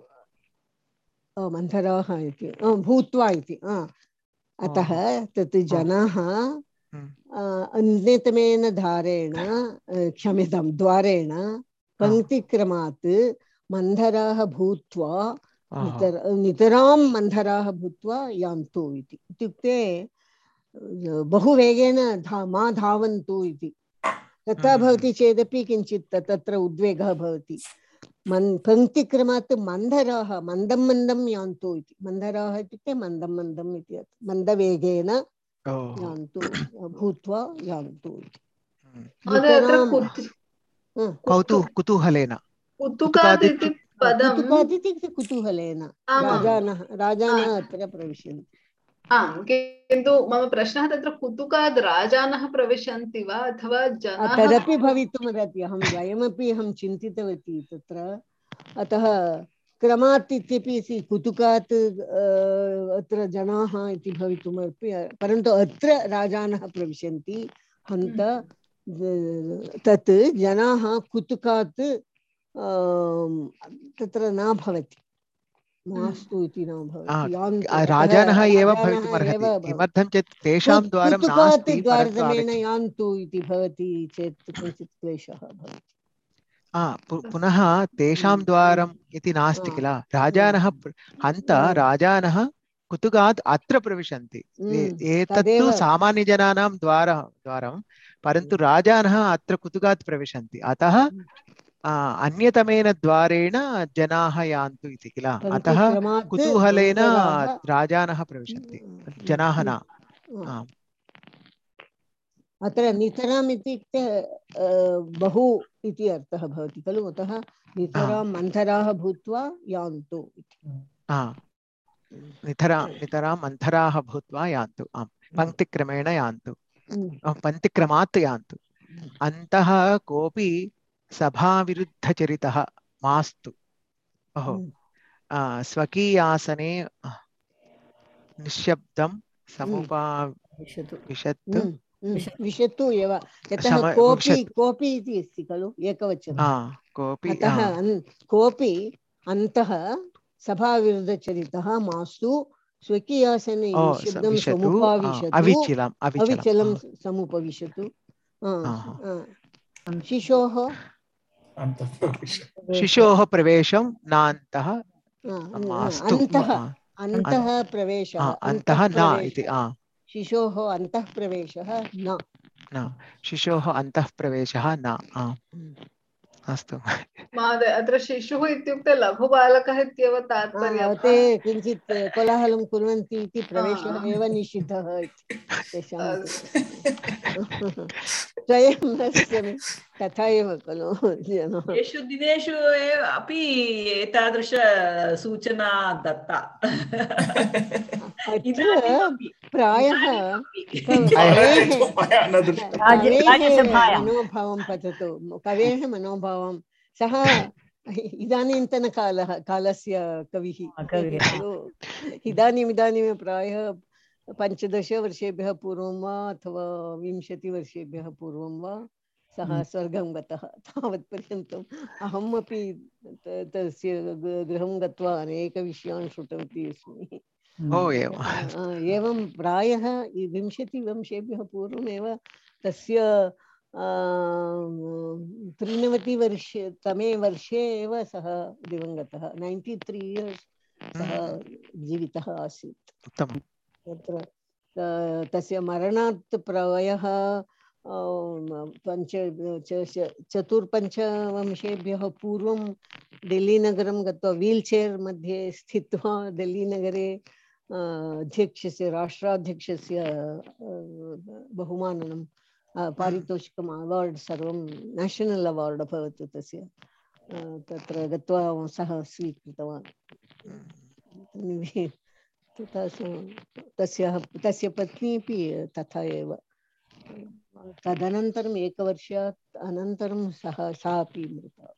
मन्धराः इति भूत्वा इति अतः तत् जनाः अन्यतमेन धारेण क्षम्यतां द्वारेण पङ्क्तिक्रमात् मन्धराः भूत्वा नितर नितरां मन्धराः भूत्वा यान्तु इति इत्युक्ते बहु वेगेन धा मा धावन्तु इति तथा भवति चेदपि किञ्चित् तत्र उद्वेगः भवति। मन् पङ्क्तिक्रमात् मन्धराः मन्दं मन्दं यान्तु इति मन्धराः इत्युक्ते मन्दं मन्दम् इति मन्दवेगेन यान्तु भूत्वा यान्तु इति कुतूहलेन पदं कुतुकात् इत्युक्ते कुतूहलेन राजानः राजानः अत्र प्रविशन्ति। आम्, किन्तु मम प्रश्नः तत्र कुतुकात् राजानः प्रविशन्ति वा अथवा जनाः? तदपि भवितुमर्हति, अहं द्वयमपि अहं चिन्तितवती तत्र। अतः क्रमात् इत्यपि कुतुकात् अत्र जनाः इति भवितुमपि, परन्तु अत्र राजानः प्रविशन्ति हन्त तत् जनाः कुतुकात् तत्र न भवति, मास्तु इति न भवति। राजानः एव भवितुमर्हति, किमर्थं चेत् तेषां द्वारं कुतुकात् नास्ति, द्वारतमेन यान्तु इति भवति चेत् किञ्चित् क्लेशः भवति। पुनः तेषां द्वारम् इति नास्ति किल, राजानः हन्त राजानः कुतुकात् अत्र प्रविशन्ति। एतत्तु सामान्यजनानां द्वारं द्वारं, परन्तु राजानः अत्र कुतुकात् प्रविशन्ति, अतः अन्यतमेन द्वारेण जनाः यान्तु इति किल, अतः कुतूहलेन राजानः प्रविशन्ति, जनाः न। अत्र नितराम् इत्युक्ते बहु इति अर्थः भवति खलु, अतः नितरां मन्थराः भूत्वा यान्तु इति। नितरा नितरां मन्थराः भूत्वा यान्तु, आम्, पङ्क्तिक्रमेण यान्तु, पङ्क्तिक्रमात् यान्तु। अन्तः कोऽपि सभाविरुद्धचरितः मास्तु। ओहो, स्वकीयासने निःशब्दं समुपविशतु विशतु एव, यतः कोऽपि कोऽपि इति अस्ति खलु एकवचनं, कोऽपि, अतः कोऽपि अन्तः सभाविरुद्धचरितः मास्तु स्वकीयासने निःशब्दं समुपविशतु, अविचलं समुपविशतु। शिशोः शिशोः प्रवेशं नान्तः अन्तः अन्तः प्रवेशः अन्तः न इति, शिशोः अन्तः प्रवेशः न न शिशोः अन्तः प्रवेशः न। अस्तु महोदय, अत्र शिशुः इत्युक्ते लघुबालकः इत्येव तात्पर्यं? ते किञ्चित् कोलाहलं कुर्वन्ति इति प्रवेशः एव निषिद्धः तेषां स्वयं न स्मि, तथा एव खलु जनाः। एषु दिनेषु अपि एतादृश सूचना दत्ता। प्रायः मनोभावं पठतु, कवेः मनोभावं, सः इदानीन्तनकालः कालस्य कविः खलु। इदानीम् इदानीं प्रायः पञ्चदशवर्षेभ्यः पूर्वं वा अथवा विंशतिवर्षेभ्यः पूर्वं वा सः स्वर्गं गतः, तावत्पर्यन्तम् अहम् अपि तस्य गृहं गत्वा अनेकविषयान् श्रुतवती अस्मि। एवं प्रायः विंशतिवर्षेभ्यः पूर्वमेव तस्य त्रिनवतिवर्षे तमे वर्षे एव सः दिवङ्गतः, नैन्टि त्री इयर्स् सः जीवितः आसीत्। तत्र तस्य मरणात् प्रायः पञ्च चतुर्पञ्चवंशेभ्यः पूर्वं दिल्लीनगरं गत्वा व्हील् चेर् मध्ये स्थित्वा दिल्लीनगरे अध्यक्षस्य राष्ट्राध्यक्षस्य बहुमाननं पारितोषिकम् अवार्ड् सर्वं नेशनल् अवार्ड् अभवत् तस्य, तत्र गत्वा सः स्वीकृतवान्। तस्य तस्य पत्नी अपि तथा एव, तदनन्तरम् एकवर्षात् अनन्तरं सः सा अपि मृता।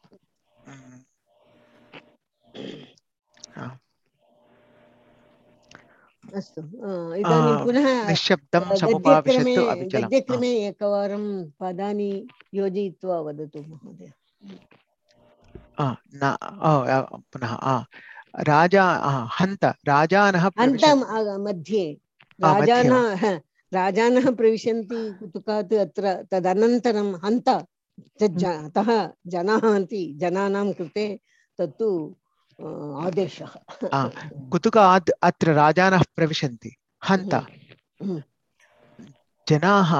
अस्तु, इदानीं पुनः गद्यक्रमे गद्यक्रमे एकवारं पदानि योजयित्वा वदतु महोदय। पुनः राजा हन्त राजानः हन्त मध्ये राजानः राजानः प्रविशन्ति कुतुकात् अत्र, तदनन्तरं हन्त, अतः जनाः हन्ति, जनानां कृते तत्तु आदेशः। कुतुकात् अत्र राजानः प्रविशन्ति, हन्त जनाः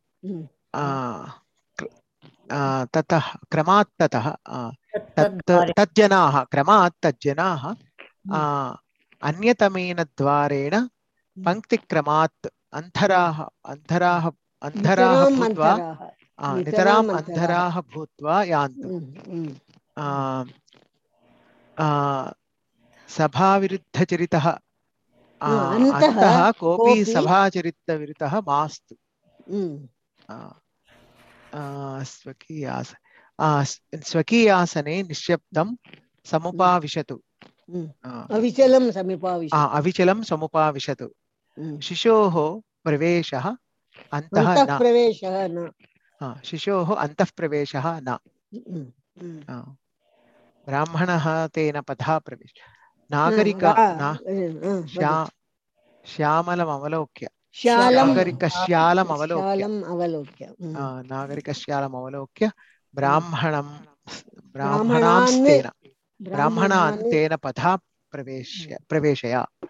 ततः क्रमात् ततः तज्जनाः क्रमात् तज्जनाः अन्यतमेन द्वारेण पङ्क्तिक्रमात् अन्धराः अन्धराः अन्धराः भूत्वा नितराम् अन्धराः भूत्वा यान्तु। सभाविरुद्धचरितः अन्तः अन्तः कोऽपि सभाचरितविरुद्धः मास्तु स्वकीयास स्वकीयासने निश्शब्दं समुपाविशतु अविचलं समुपाविशतु अविचलं समुपाविशतु शिशोः प्रवेशः अन्तः न प्रवेशः न शिशोः अन्तः प्रवेशः न ब्राह्मणः तेन पथा प्रवेश नागरिक श्यामलमवलोक्य नागरिकश्यालमवलोक्य नागरिकश्यालमवलोक्य ब्राह्मणं ब्राह्मणान्तेन ब्राह्मणान्तेन पथा प्रवेश्य प्रवेशय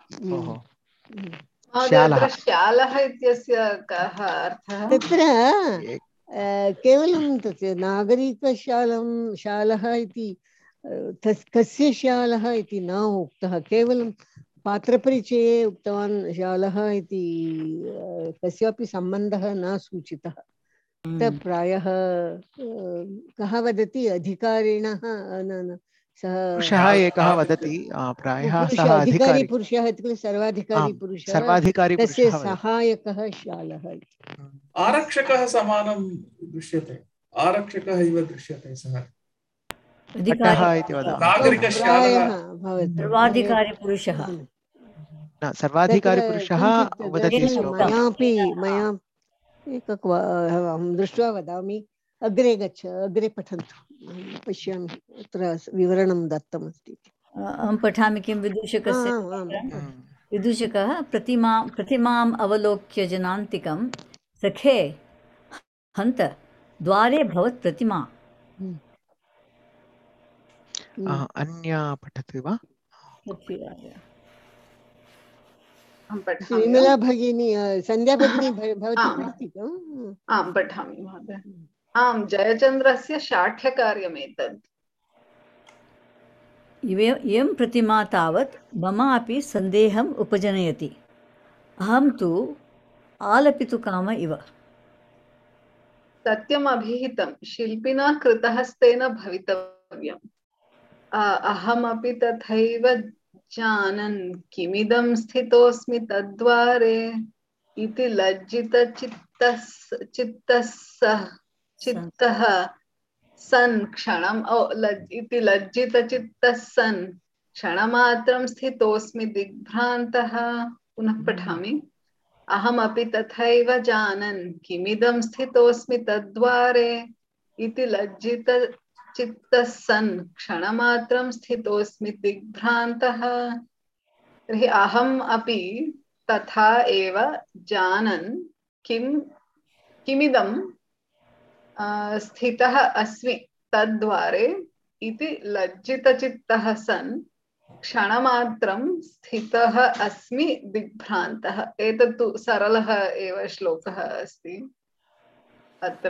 शालः इत्यस्य कः अर्थः? तत्र केवलं तत् नागरिकशालं शालः इति कस्य शालः इति न उक्तः, केवलं पात्रपरिचये उक्तवान् शालः इति कस्यापि सम्बन्धः न सूचितः। प्रायः कः वदति अधिकारिणः न पुरुषः एकः वदति प्रायः सः अधिकारी पुरुषः इत्युक्ते सर्वाधिकारी पुरुषः सर्वाधिकारी तस्य सहायकः शालः इति। आरक्षकः समानं दृश्यते, आरक्षकः इव दृश्यते सः सर्वाधिकारी पुरुषः सर्वाधिकारी पुरुषः वदति मयापि मया एकं दृष्ट्वा वदामि, अग्रे गच्छ, अग्रे पठन्तु, पश्यामि अत्र विवरणं दत्तमस्ति। अहं पठामि किं विदूषकस्य विदूषकः प्रतिमा प्रतिमाम् अवलोक्य जनान्तिकं सखे हन्त द्वारे भवत् प्रतिमा। अन्या पठति वा? विमला भगिनी, सन्ध्या भगिनी भवती पठति वा? आं पठामि महोदय। आं जयचन्द्रस्य शाठ्यकार्यमेतत्। इयं प्रतिमा तावत् ममापि सन्देहम् उपजनयति। अहं तु आलपितुकाम इव। सत्यमभिहितं शिल्पिना कृतहस्तेन भवितव्यम्। अहमपि तथैव जानन् किमिदं स्थितोऽस्मि तद्वारे इति लज्जितचित्तः चित्तः सन् क्षणम् इति लज्जितचित्तः सन् क्षणमात्रं स्थितोऽस्मि दिग्भ्रान्तः। पुनः पठामि। अहमपि तथैव जानन् किमिदं स्थितोऽस्मि तद्वारे इति लज्जितचित्तः सन् क्षणमात्रं स्थितोऽस्मि दिग्भ्रान्तः। तर्हि अहम् अपि तथा एव जानन् किं किमिदं स्थितः अस्मि तद्वारे इति लज्जितचित्तः सन् क्षणमात्रं स्थितः अस्मि दिग्भ्रान्तः। एतत् तु सरलः एव श्लोकः अस्ति। अत्र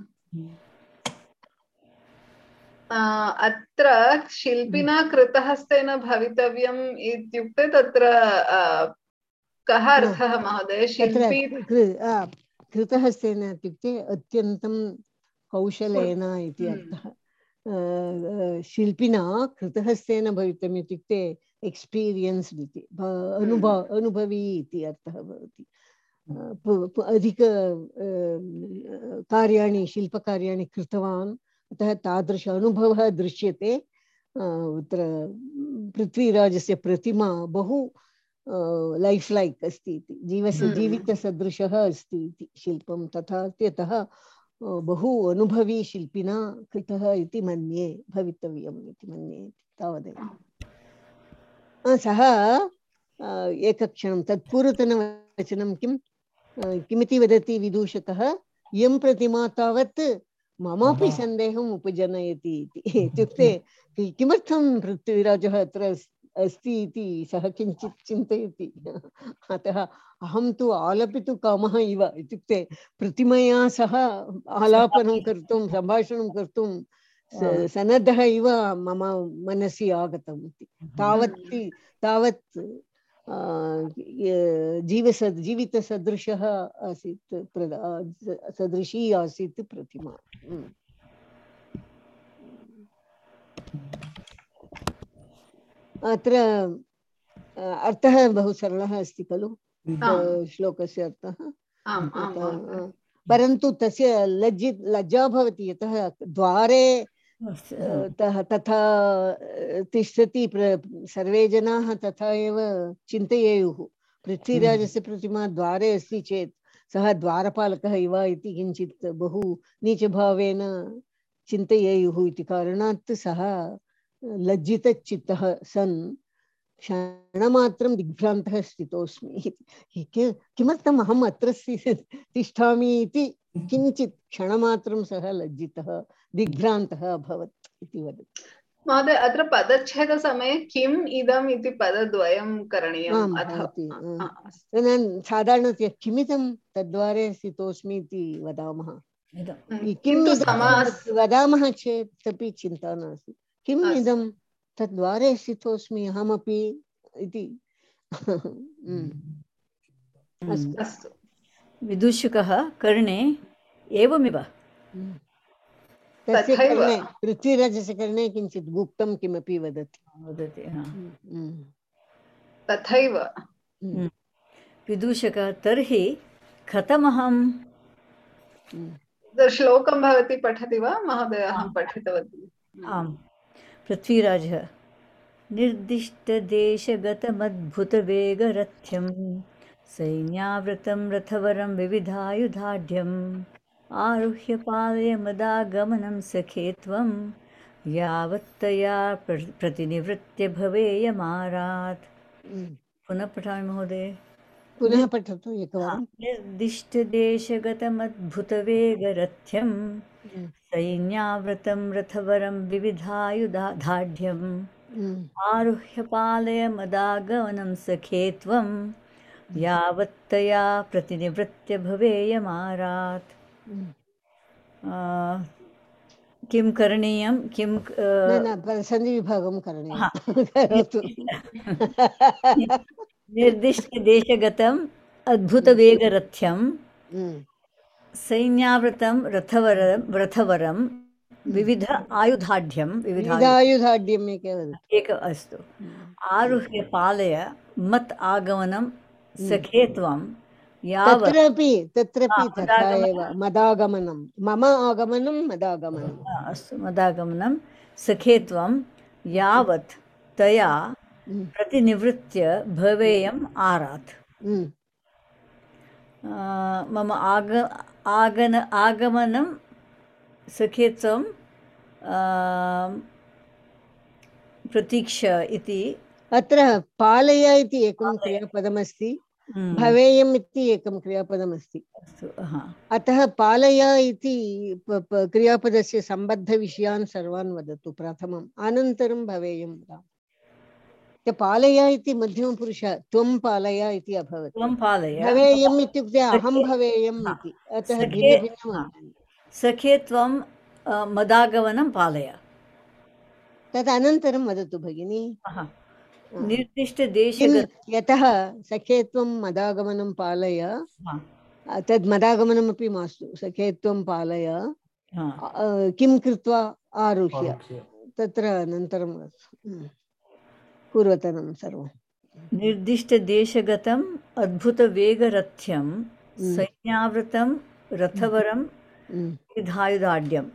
अत्र शिल्पिना कृतहस्तेन भवितव्यम् इत्युक्ते तत्र कः अर्थः महोदय? शिल्पी कृतहस्तेन इत्युक्ते अत्यन्तं कौशलेन इति अर्थः। शिल्पिना कृतहस्तेन भवितव्यम् इत्युक्ते एक्स्पीरियन्स्ड् इति, अनुभव अनुभवी इति अर्थः भवति। अधिक कार्याणि शिल्पकार्याणि कृतवान्, अतः तादृश अनुभवः दृश्यते। अत्र पृथ्वीराजस्य प्रतिमा बहु लैफ् लैक् अस्ति इति, जीवस जीवितसदृशः अस्ति इति शिल्पं, तथा इत्यतः बहु अनुभवी शिल्पिना कृतः इति मन्ये, भवितव्यम् इति मन्ये, तावदेव। सः एकक्षणं तत्पूर्वतनवचनं किं किमिति वदति विदूषकः, इयं प्रतिमा तावत् ममापि सन्देहम् उपजनयति इति। इत्युक्ते किमर्थं पृथ्वीराजः अत्र अस्ति इति सः किञ्चित् चिन्तयति। अतः अहं तु आलपितुकामः इव, इत्युक्ते प्रतिमया सह आलापनं कर्तुं सम्भाषणं कर्तुं सन्नद्धः इव मम मनसि आगतम् इति। तावत् तावत् जीवसद् जीवितसदृशः आसीत्, सदृशी आसीत् प्रतिमा। अत्र, अत्र अर्थः बहु सरलः अस्ति खलु आम् श्लोकस्य अर्थः आम् आम् आम् अतः परन्तु तस्य लज्जि लज्जा भवति यतः द्वारे तः तथा तिष्ठति सर्वे जनाः तथा एव चिन्तयेयुः पृथ्वीराजस्य प्रतिमा द्वारे अस्ति चेत् सः द्वारपालकः इव इति किञ्चित् बहु नीचभावेन चिन्तयेयुः इति कारणात् सः लज्जितचित्तः सन् क्षणमात्रं दिग्भ्रान्तः स्थितोऽस्मि किमर्थम् अहम् अत्र तिष्ठामि इति किञ्चित् क्षणमात्रं सः लज्जितः दिग्भ्रान्तः अभवत् इति वदति महोदय अत्र पदच्छेदसमये किम् इदम् इति पदद्वयं करणीयम् साधारणतया किमिदं तद्वारे स्थितोऽस्मि इति वदामः किम् वदामः चेत् अपि चिन्ता नास्ति किम् इदं तद्वारे स्थितोऽस्मि अहमपि इति अस्तु विदूषकः कर्णे एवमिव तस्य कर्णे पृथ्वीराजस्य कर्णे किञ्चित् गुप्तं किमपि वदति वदति तथैव विदूषकः तर्हि कथमहं श्लोकं भवती पठति वा महोदय अहं पठितवती आम् पृथ्वीराजः निर्दिष्टदेशगतमद्भुतवेगरथ्यं सैन्यावृतं रथवरं विविधायुधाढ्यम् आरुह्य पालय मदागमनं सखे त्वं यावत्तया प्रतिनिवृत्य भवेयमारात्। पुनः पठामि महोदय। पुनः पठतु एकवारं। निर्दिष्टदेशगतमद्भुतवेगरथ्यं सैन्यावृतं रथवरं विविधायुधाढ्यम् आरुह्य पालय मदागमनं सखे त्वं यावत्तया प्रतिनिवृत्य भवेयमारात्। किं करणीयं किं सन्धिविभागं करणीयं। निर्दिष्टदेशगतम् अद्भुतवेगरथ्यं सैन्यावृतं रथवरं रथवरं विविध आयुधाढ्यं विविधायुधाढ्यम् एक अस्तु आरुह्य पालय मत् आगमनं सखे त्वं यावत् तत्रापि तत्रापि तथा एव मदागमनं मम आगमनं मदागमनम् अस्तु मदागमनं सखे त्वं यावत् तया प्रतिनिवृत्य भवेयम् आरात्। मम आग आगन आगमनं सखे त्वं प्रतीक्ष इति अत्र पालय इति एकं क्रियापदमस्ति भवेयम् इति एकं क्रियापदमस्ति। अतः पालय इति क्रियापदस्य सम्बद्धविषयान् सर्वान् वदतु प्रथमम् अनन्तरं भवेयम्। पालय इति मध्यमपुरुषः त्वं पालय इति अभवत्। भवेयम् इत्युक्ते अहं भवेयम् इति अतः भिन्नभिन्नम्। सखे त्वं मदागमनं पालय तत् अनन्तरं वदतु भगिनी। निर्दिष्टदेशगत यतः सखे त्वं मदागमनं पालय तद् मदागमनमपि मास्तु सखे त्वं पालय किं कृत्वा आरुह्य तत्र अनन्तरं पूर्वतनं सर्वं। निर्दिष्टदेशगतम् अद्भुतवेगरथ्यं सैन्यावृतं रथवरं विविधायुधाढ्यं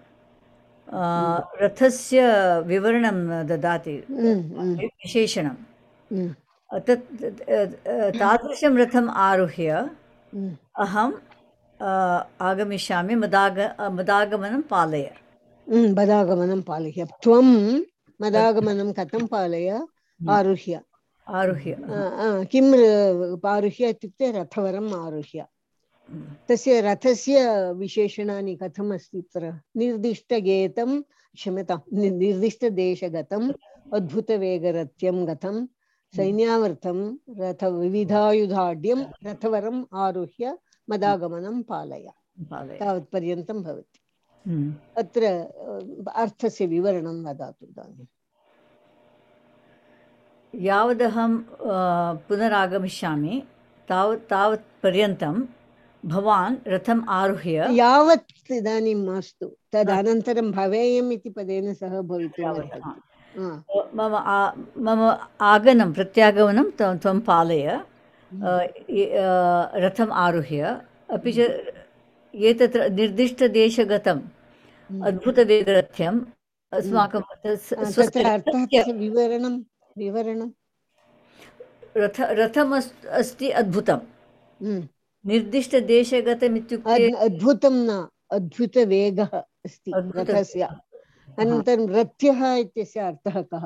रथस्य विवरणं ददाति विशेषणं तत् तादृशं रथम् आरुह्य अहम् आगमिष्यामि मदाग मदागमनं पालय मदागमनं पालय त्वं मदागमनं कथं पालय आरुह्य आरुह्य किं आरुह्य इत्युक्ते रथवरम् आरुह्य तस्य रथस्य विशेषणानि कथम् अस्ति तत्र निर्दिष्टगेतं क्षम्यतां निर्दिष्टदेशगतम् अद्भुतवेगरथ्यं गतं सैन्यावर्तं रथ विविधायुधाढ्यं रथवरम् आरुह्य मदागमनं पालय तावत्पर्यन्तं भवति। अत्र अर्थस्य विवरणं वदातु इदानीं। यावदहं पुनरागमिष्यामि तावत् तावत् पर्यन्तं भवान् रथम् आरुह्य यावत् इदानीं मास्तु तदनन्तरं भवेयम् इति पदेन सह भवितुम् अर्हति। मम आ- मम आगमनं प्रत्यागमनं त्वं त्वं पालय अ, य- अ, रथम् आरुह्य अपि च एतत्र निर्दिष्टदेशगतम् अद्भुतवेगरथ्यम् अस्माकं तस्- तत्र स्वस्य अर्थः रथस्य तस्य विवरणं विवरणं रथ रथम् अस्- अस्ति अद्भुतं हम्म। निर्दिष्टदेशगतम् इत्युक्ते अद्- अद्भुतं न अद्भुतवेगः अस्ति रथस्य। अद्भुतवेगः अनन्तरं रथ्यः इत्यस्य अर्थः कः?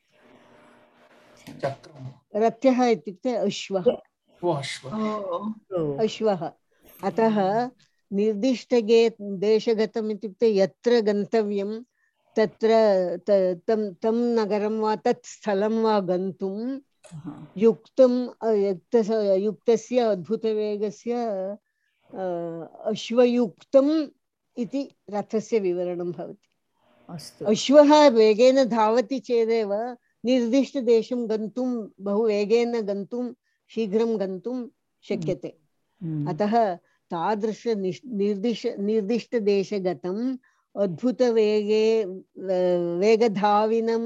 चक्रं रथ्यः इत्युक्ते अश्वः। वा अश्वः अश्वः। अतः निर्दिष्टगे देशगतम् इत्युक्ते यत्र गन्तव्यं तत्र त- तं तं नगरं वा तत् स्थलं वा गन्तुं युक्तं युक्त युक्तस्य अद्भुतवेगस्य अ, अश्वयुक्तम् इति रथस्य विवरणं भवति। अस्तु अश्वः वेगेन धावति चेदेव निर्दिष्टदेशं गन्तुं बहु वेगेन गन्तुं शीघ्रं गन्तुं शक्यते। अतः तादृश निश् निर्दिश निर्दिष्टदेशगतम् अद्भुतवेगे वेगधाविनं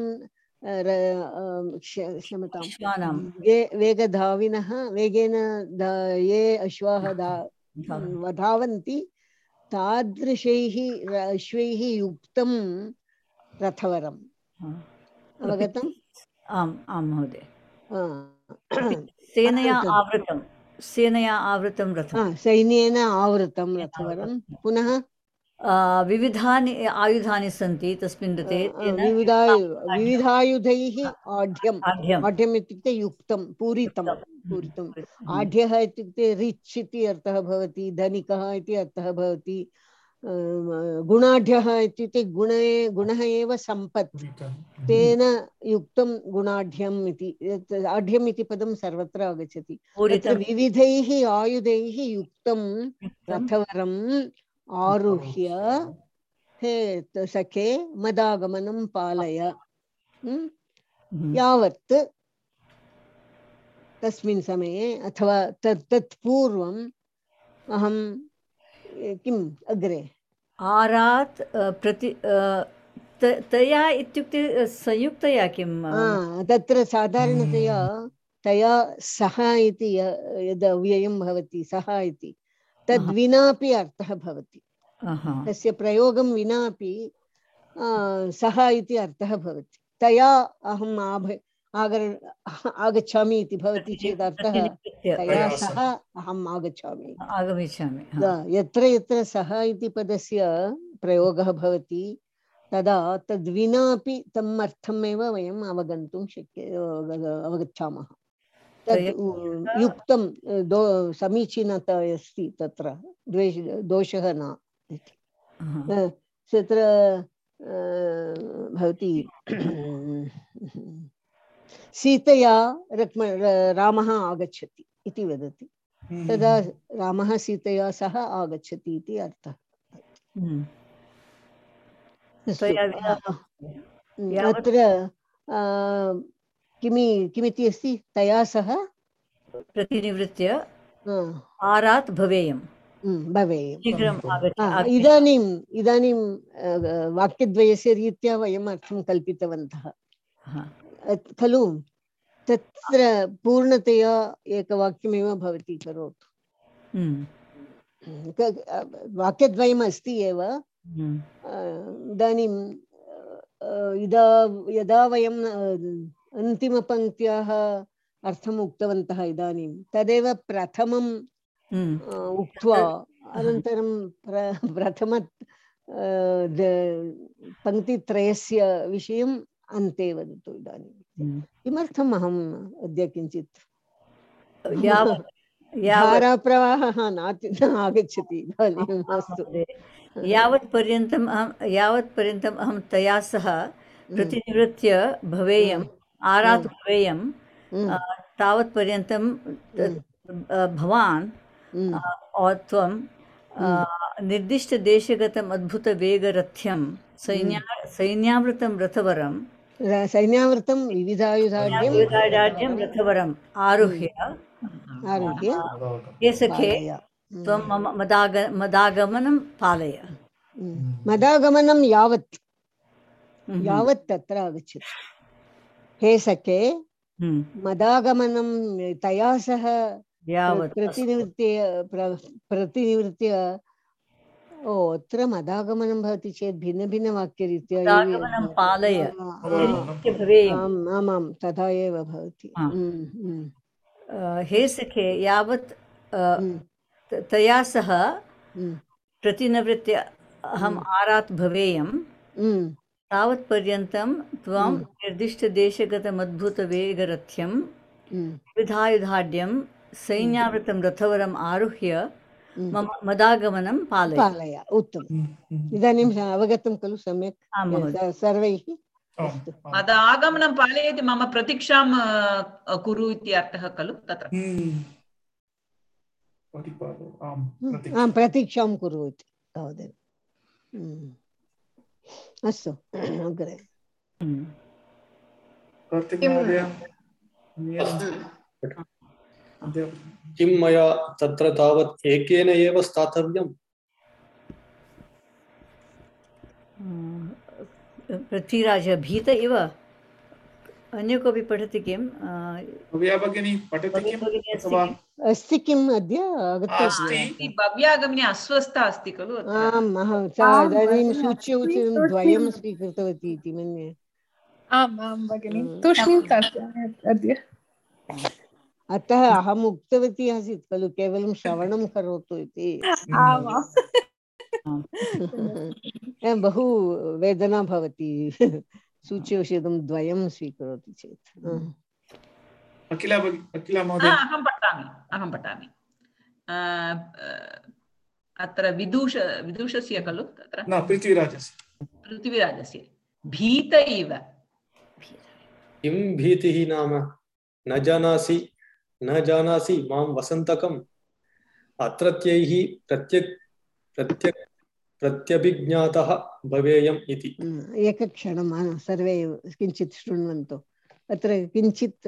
क्षमतां अश्वानां वेगधाविनः वेगेन ये अश्वाः धा धावन्ति तादृशैः अश्वैः युक्तं रथवरम्। अवगतम्? आम् आं महोदय सेनया आवृतं सेनया आवृतं रथं सैन्येन आवृतं रथवरं। पुनः विविधानि आयुधानि सन्ति तस्मिन् रथे विविधा विविधायुधैः आढ्यम् आढ्यम् आढ्यम् इत्युक्ते युक्तं पूरितं पूरितम् आढ्यः इत्युक्ते रिच् इति अर्थः भवति, धनिकः इति अर्थः भवति। गुणाढ्यः इत्युक्ते गुणे गुणः एव सम्पत्, तेन युक्तं गुणाढ्यम् इति। आढ्यम् इति पदं सर्वत्र आगच्छति। तत्र विविधैः आयुधैः युक्तं रथवरम् आरुह्य हे सखे मदागमनं पालय। यावत् तस्मिन् समये अथवा तत् तत् पूर्वम् अहं किम् अग्रे आरात् प्रति तया इत्युक्ते संयुक्तया किं तत्र साधारणतया तया सह इति यद् अव्ययं भवति सः इति तद्विनापि अर्थः भवति। तस्य प्रयोगं विनापि सः इति अर्थः भवति। तया अहम् आभ आगर् आगच्छामि इति भवति चेत् अर्थः तया सह अहम् आगच्छामि आगमिष्यामि। यत्र यत्र सः इति पदस्य प्रयोगः भवति तदा तद्विनापि तम् अर्थमेव वयम् अवगन्तुं शक्य अवगच्छामः। तत् युक्तं दो समीचीनता अस्ति तत्र द्वेष दोषः न इति। तत्र भवति सीतया रामः आगच्छति इति वदति, तदा रामः सीतया सह आगच्छति इति अर्थः। अत्र किमि किमिति अस्ति? तया सह प्रतिनिवृत्य आरात् भवेयम् भवेयम्। इदानीम् इदानीं वाक्यद्वयस्य रीत्या वयम् अर्थं कल्पितवन्तः खलु। तत्र पूर्णतया एकवाक्यमेव भवति करोतु। वाक्यद्वयम् अस्ति एव। इदानीं यदा यदा वयम् अन्तिमपङ्क्त्याः अर्थम् उक्तवन्तः इदानीं तदेव प्रथमम् उक्त्वा अनन्तरं प्र प्रथम पङ्क्तित्रयस्य विषयम् अन्ते वदतु। इदानीं किमर्थम् अहम् अद्य किञ्चित् धाराप्रवाहः न आगच्छति इदानीम्। अस्तु, यावत् पर्यन्तम् अहं यावत् पर्यन्तम् अहं तया सह प्रतिनिवृत्य भवेयम् आरात् भवेयं तावत् पर्यन्तं भवान् त्वं निर्दिष्टदेशगतम् अद्भुतवेगरथ्यं सैन्या सैन्यावृतं रथवरं सैन्यावृतं विविधायुधाढ्यं रथवरम् आरुह्य आरुह्य हे सखे त्वं मम मदाग मदागमनं पालय। मदागमनं यावत् यावत् तत्र आगच्छति। हे सखे मदागमनं तया सह प्रतिनिवृत्य प्रतिनिवृत्य ओ अत्र मदागमनं भवति चेत् भिन्नभिन्नवाक्यरीत्या पालय आम् आमां तथा एव भवति। हे सखे यावत् तया सह प्रतिनिवृत्य अहम् आरात् भवेयं तावत् पर्यन्तं त्वं निर्दिष्टदेशगतमद्भुतवेगरथ्यं विधायुधाढ्यं सैन्यावृतं रथवरम् आरुह्य मम मदागमनं पालय पालय। उत्तमम्। इदानीम् अवगतं खलु सम्यक् सर्वैः? मदागमनं पालयति मम प्रतीक्षां कुरु इति अर्थः खलु तत्र। आं प्रतीक्षां कुरु इति तावदेव। अस्तु अग्रे किं मया तत्र तावत् एकेन एव स्थातव्यम्? पृथ्वीराज भीत इव अन्य कोऽपि पठति किं? भव्या भगिनी पठति किम्? अस्ति किम् अद्य आगतवती? भव्या भगिनी अस्वस्था अस्ति खलु? आम् अहं इदानीं सूच्यौषधं द्वयं स्वीकृतवती इति मन्ये। आम् आं भगिनि तूष्णीं अद्य। अतः अहम् उक्तवती आसीत् खलु केवलं श्रवणं करोतु इति। बहु वेदना भवति सूच्यौषधं द्वयं स्वीकरोति चेत्। अखिला अखिला महोदय अहं पठामि अहं पठामि अत्र विदूष विदूषस्य खलु तत्र न पृथ्वीराजस्य पृथ्वीराजस्य भीत इव। किं भीतिः नाम? न जानासि न जानासि मां वसन्तकम् अत्रत्यैः प्रत्यक् प्रत्यक् प्रत्यभिज्ञातः भवेयम् इति। एकक्षणं सर्वे किञ्चित् शृण्वन्तु। अत्र किञ्चित्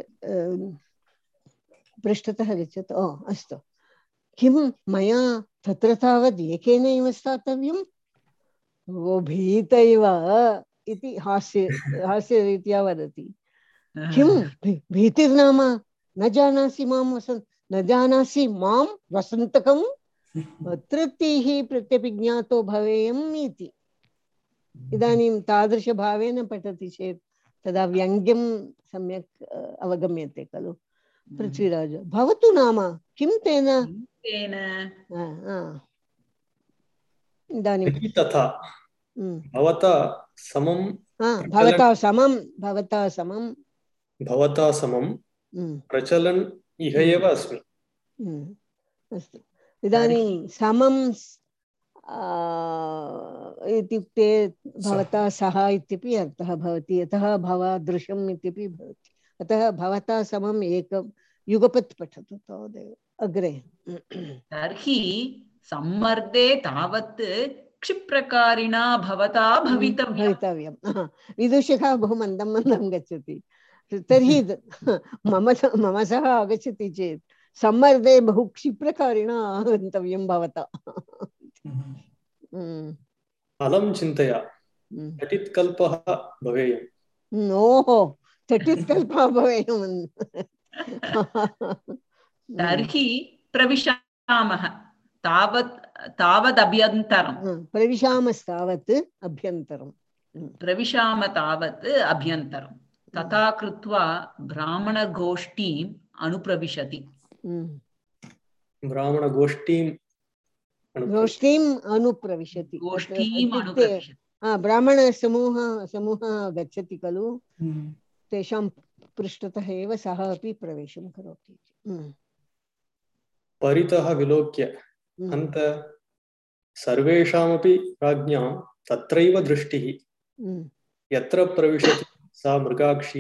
पृष्ठतः गच्छतु। ओ अस्तु। किं मया तत्र तावत् एकेनैव स्थातव्यम्? ओ भीत इव इति हास्य हास्यरीत्या वदति। किं भीतिर्नाम न जानासि मां वसन्त न जानासि मां वसन्तकम् अत्रत्यैः प्रत्यभिज्ञातो भवेयम् इति। इदानीं तादृशभावेन पठति चेत् तदा व्यङ्ग्यं सम्यक् अवगम्यते खलु। पृथ्वीराज भवतु नाम किं तेन? इदानीं तथा भवता समं भवता समं भवता समं भवता समं प्रचलन् इह एव अस्मि। अस्तु। इदानीं समं इत्युक्ते भवता सह इत्यपि अर्थः भवति। यतः भवादृशम् इत्यपि भवति। अतः भवता समम् एकं युगपत् पठतु तावदेव। अग्रे तर्हि सम्मर्दे तावत् क्षिप्रकारिणा भवता भवितव्यम्। विदूषकः बहु मन्दं मन्दं गच्छति। तर्हि मम मम सह आगच्छति चेत् सम्मर्दे बहु क्षिप्रकारिणा आगन्तव्यं भवता। अलं चिन्तया तटित्कल्पः भवेयम्। ओः तटित्कल्पः भवेयम्। तर्हि प्रविशामः तावत् तावदभ्यन्तरं प्रविशामस्तावत् अभ्यन्तरं प्रविशाम तावत् अभ्यन्तरं तथा कृत्वा ब्राह्मणगोष्ठीम् अनुप्रविशति। ब्राह्मणगोष्ठीं गोष्ठीम् अनुप्रविशति। ब्राह्मणसमूह समूहः गच्छति खलु तेषां पृष्ठतः एव सः अपि प्रवेशं करोति। परितः विलोक्य अन्त सर्वेषामपि राज्ञां तत्रैव दृष्टिः यत्र प्रविशति सा मृगाक्षी।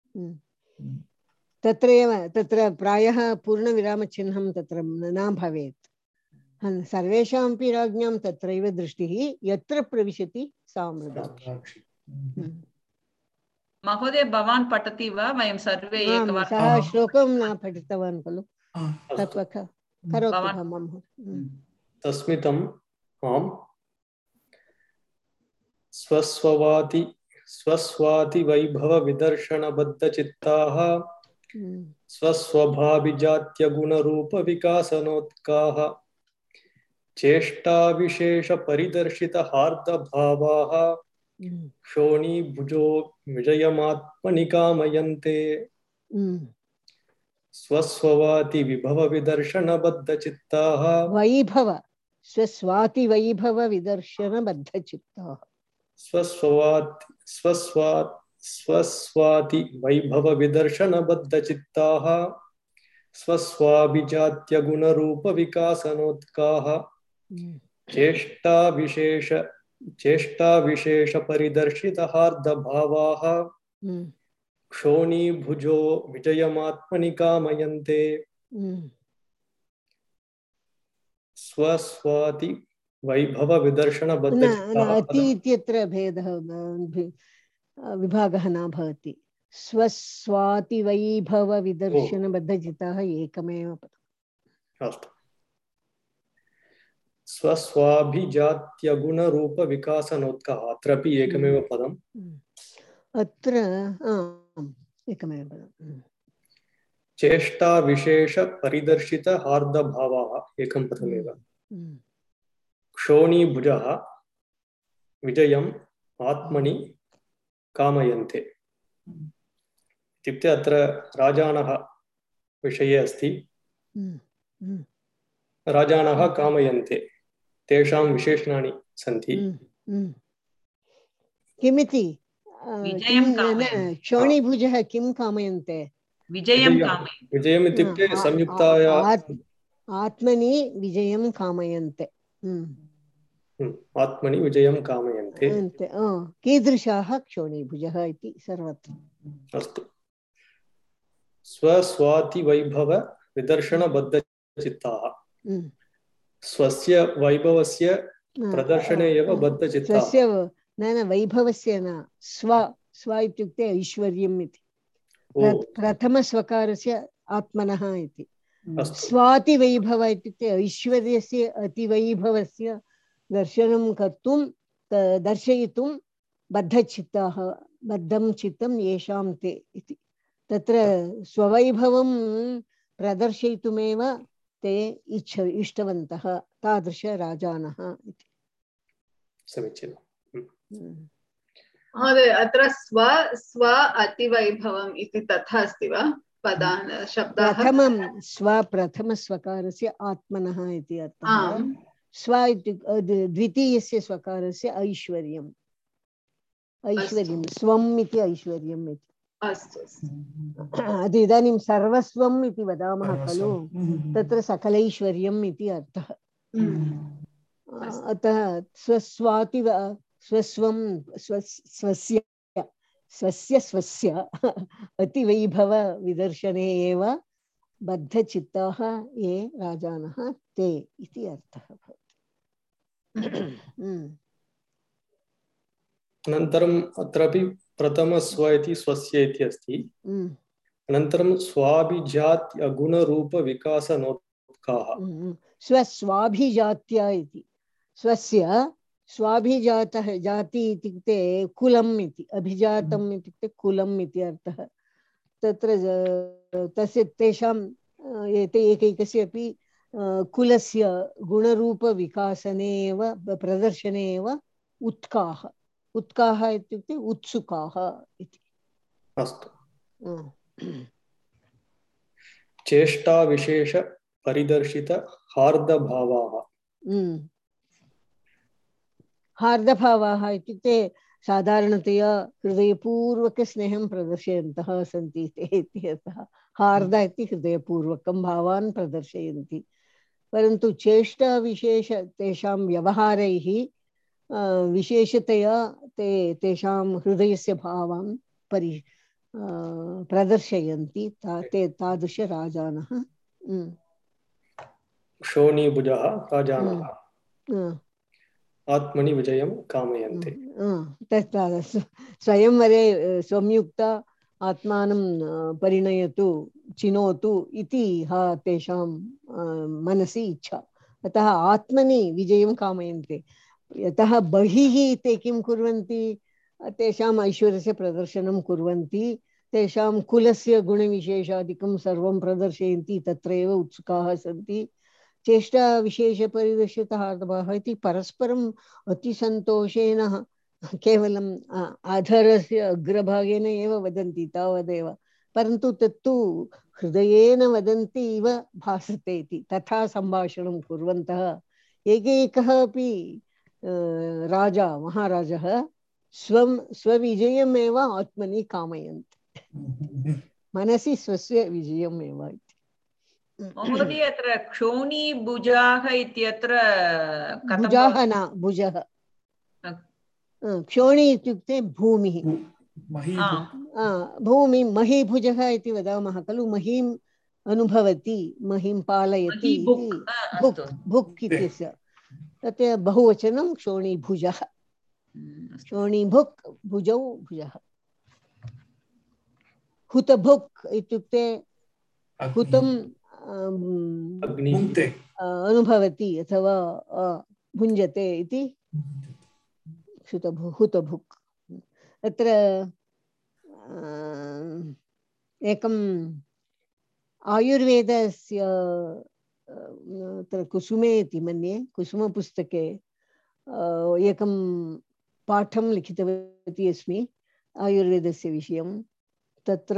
तत्रैव तत्र प्रायः पूर्णविरामचिह्नं तत्र न भवेत्। सर्वेषामपि राज्ञां तत्रैव दृष्टिः यत्र प्रविशति सा मृगाक्षी। महोदय भवान् पठति वा? वयं सर्वे एकवारं सः श्लोकं न पठितवान् खलु। करोतु महोदय। तस्मितं आम् स्वस्ववाति स्वस्वाति वैभव विदर्शन बद्ध चित्ताः स्वस्वभाभिजात्य गुण रूप विकासनोत्काः चेष्टा विशेष परिदर्शित हार्द भावाः क्षोणी भुजो विजयमात्मनि कामयन्ते स्वस्ववाति विभव विदर्शन बद्ध चित्ताः वैभव स्वस्वाति वैभव विदर्शन बद्ध चित्ताः स्वस्वाति स्वस्वात् स्वस्वाति वैभव विदर्शन बद्ध चित्ताः स्वस्वाभिजात्य गुण रूप विकासनोत्काः चेष्टा विशेष चेष्टा विशेष परिदर्शित हार्द भावाः क्षोणी भुजो विजयमात्मनि कामयन्ते स्वस्वाति वैभव विदर्शन बद्ध चित्ताः अति इत्यत्र भेदः विभागः न भवति स्वस्वाति वैभव विदर्शन बद्ध चित्ताः एकमेव पदम् अस्तु स्वस्वाभिजात्य गुण रूप विकासनोत्काः अत्रापि एकमेव पदम् अत्र एकमेव पदम् चेष्टा विशेष परिदर्शित हार्द भावाः एकं पदमेव क्षोणी भुजः विजयम् आत्मनि कामयन्ते इत्युक्ते अत्र राजानः विषये अस्ति राजानः कामयन्ते तेषां विशेषणानि सन्ति किमिति क्षोणीभुजः किं कामयन्ते विजयं विजयम् इत्युक्ते संयुक्ताय आत्मनि विजयं कामयन्ते आत्मनि विजयं कामयन्ते कीदृशाः क्षोणीभुजः इति सर्वत्र अस्तु स्वस्वाति वैभव विदर्शन बद्ध चित्ताः स्वस्य वैभवस्य प्रदर्शने एव बद्ध चित्ताः स्वस्य न न वैभवस्य न स्व स्व इत्युक्ते ऐश्वर्यम् इति प्रथमस्वकारस्य आत्मनः इति स्वाति वैभव इत्युक्ते ऐश्वर्यस्य अतिवैभवस्य दर्शनं कर्तुं दर्शयितुं बद्धचित्ताः बद्धं चित्तं येषां ते इति तत्र स्ववैभवं प्रदर्शयितुमेव ते इच्छ इष्टवन्तः तादृश राजानः इति समीचीनम् महोदय अत्र स्व स्व अतिवैभवम् इति तथा अस्ति वा पदान् शब्दाः प्रथमं स्व प्रथमस्वकारस्य आत्मनः इति अर्थः स्व इत्युक्ते द्वितीयस्य स्वकारस्य ऐश्वर्यम् ऐश्वर्यं स्वम् इति ऐश्वर्यम् इति अस्तु अस्तु इदानीं सर्वस्वम् इति वदामः खलु तत्र सकलैश्वर्यम् इति अर्थः अतः स्वस्वाति स्वस्वं स्वस्य स्वस्य स्वस्य अतिवैभव विदर्शने एव बद्धचित्ताः ये राजानः ते इति अर्थः भवति अनन्तरम् अत्रापि प्रथमस्व इति स्वस्य इति अस्ति अनन्तरं स्वाभिजात्य गुणरूप विकासनोत्काः स्वस्वाभिजात्य इति स्वस्य स्वाभिजातः जाति इत्युक्ते कुलम् इति अभिजातम् इत्युक्ते कुलम् इति अर्थः तत्र तस्य तेषां एते एकैकस्य अपि कुलस्य गुणरूपविकासने एव प्रदर्शने एव उत्काः उत्काः इत्युक्ते उत्सुकाः इति अस्तु चेष्टा विशेष परिदर्शित हार्दभावाः हार्दभावाः इत्युक्ते साधारणतया हृदयपूर्वकस्नेहं प्रदर्शयन्तः सन्ति ते इत्यतः हार्द इति हृदयपूर्वकं भावान् प्रदर्शयन्ति परन्तु चेष्टा विशेष तेषां व्यवहारैः विशेषतया ते तेषां हृदयस्य भावान् परि प्रदर्शयन्ति ता ते तादृशराजानः क्षोणीभुजः राजानः आत्मनि विजयं कामयन्ते तत् स्वयंवरे संयुक्ता आत्मानं परिणयतु चिनोतु इति हा तेषां मनसि इच्छा अतः आत्मनि विजयं कामयन्ते यतः बहिः ते किं कुर्वन्ति तेषाम् ऐश्वर्यस्य प्रदर्शनं कुर्वन्ति, तेषां कुलस्य गुणविशेषादिकं सर्वं प्रदर्शयन्ति, तत्रैव उत्सुकाः सन्ति। चेष्टाविशेषपरिदर्शितः इति परस्परम् अतिसन्तोषेण केवलम् आधारस्य अग्रभागेन एव वदन्ति तावदेव, परन्तु तत्तु हृदयेन वदन्ति इव भासते इति। तथा सम्भाषणं कुर्वन्तः एकैकः अपि राजा महाराजः स्वं स्वविजयमेव आत्मनि कामयन्ति, मनसि स्वस्य विजयमेव इति। महोदय अत्र क्षोणी भुजाः इत्यत्र भुजाः न भुजः, क्षोणी इत्युक्ते भूमिः, भूमि महीभुजः इति वदामः खलु, महीम् अनुभवति, महीं पालयति इति भुक् भुक् इत्यस्य तत् बहुवचनं क्षोणी भुजः, क्षोणी भुक् भुजौ भुजः। हुतभुक् इत्युक्ते हुतं अनुभवति अथवा भुञ्जते इति हुतभुक्। अत्र एकम् आयुर्वेदस्य कुसुमे इति मन्ये कुसुमपुस्तके एकं पाठं लिखितवती अस्मि आयुर्वेदस्य विषयं। तत्र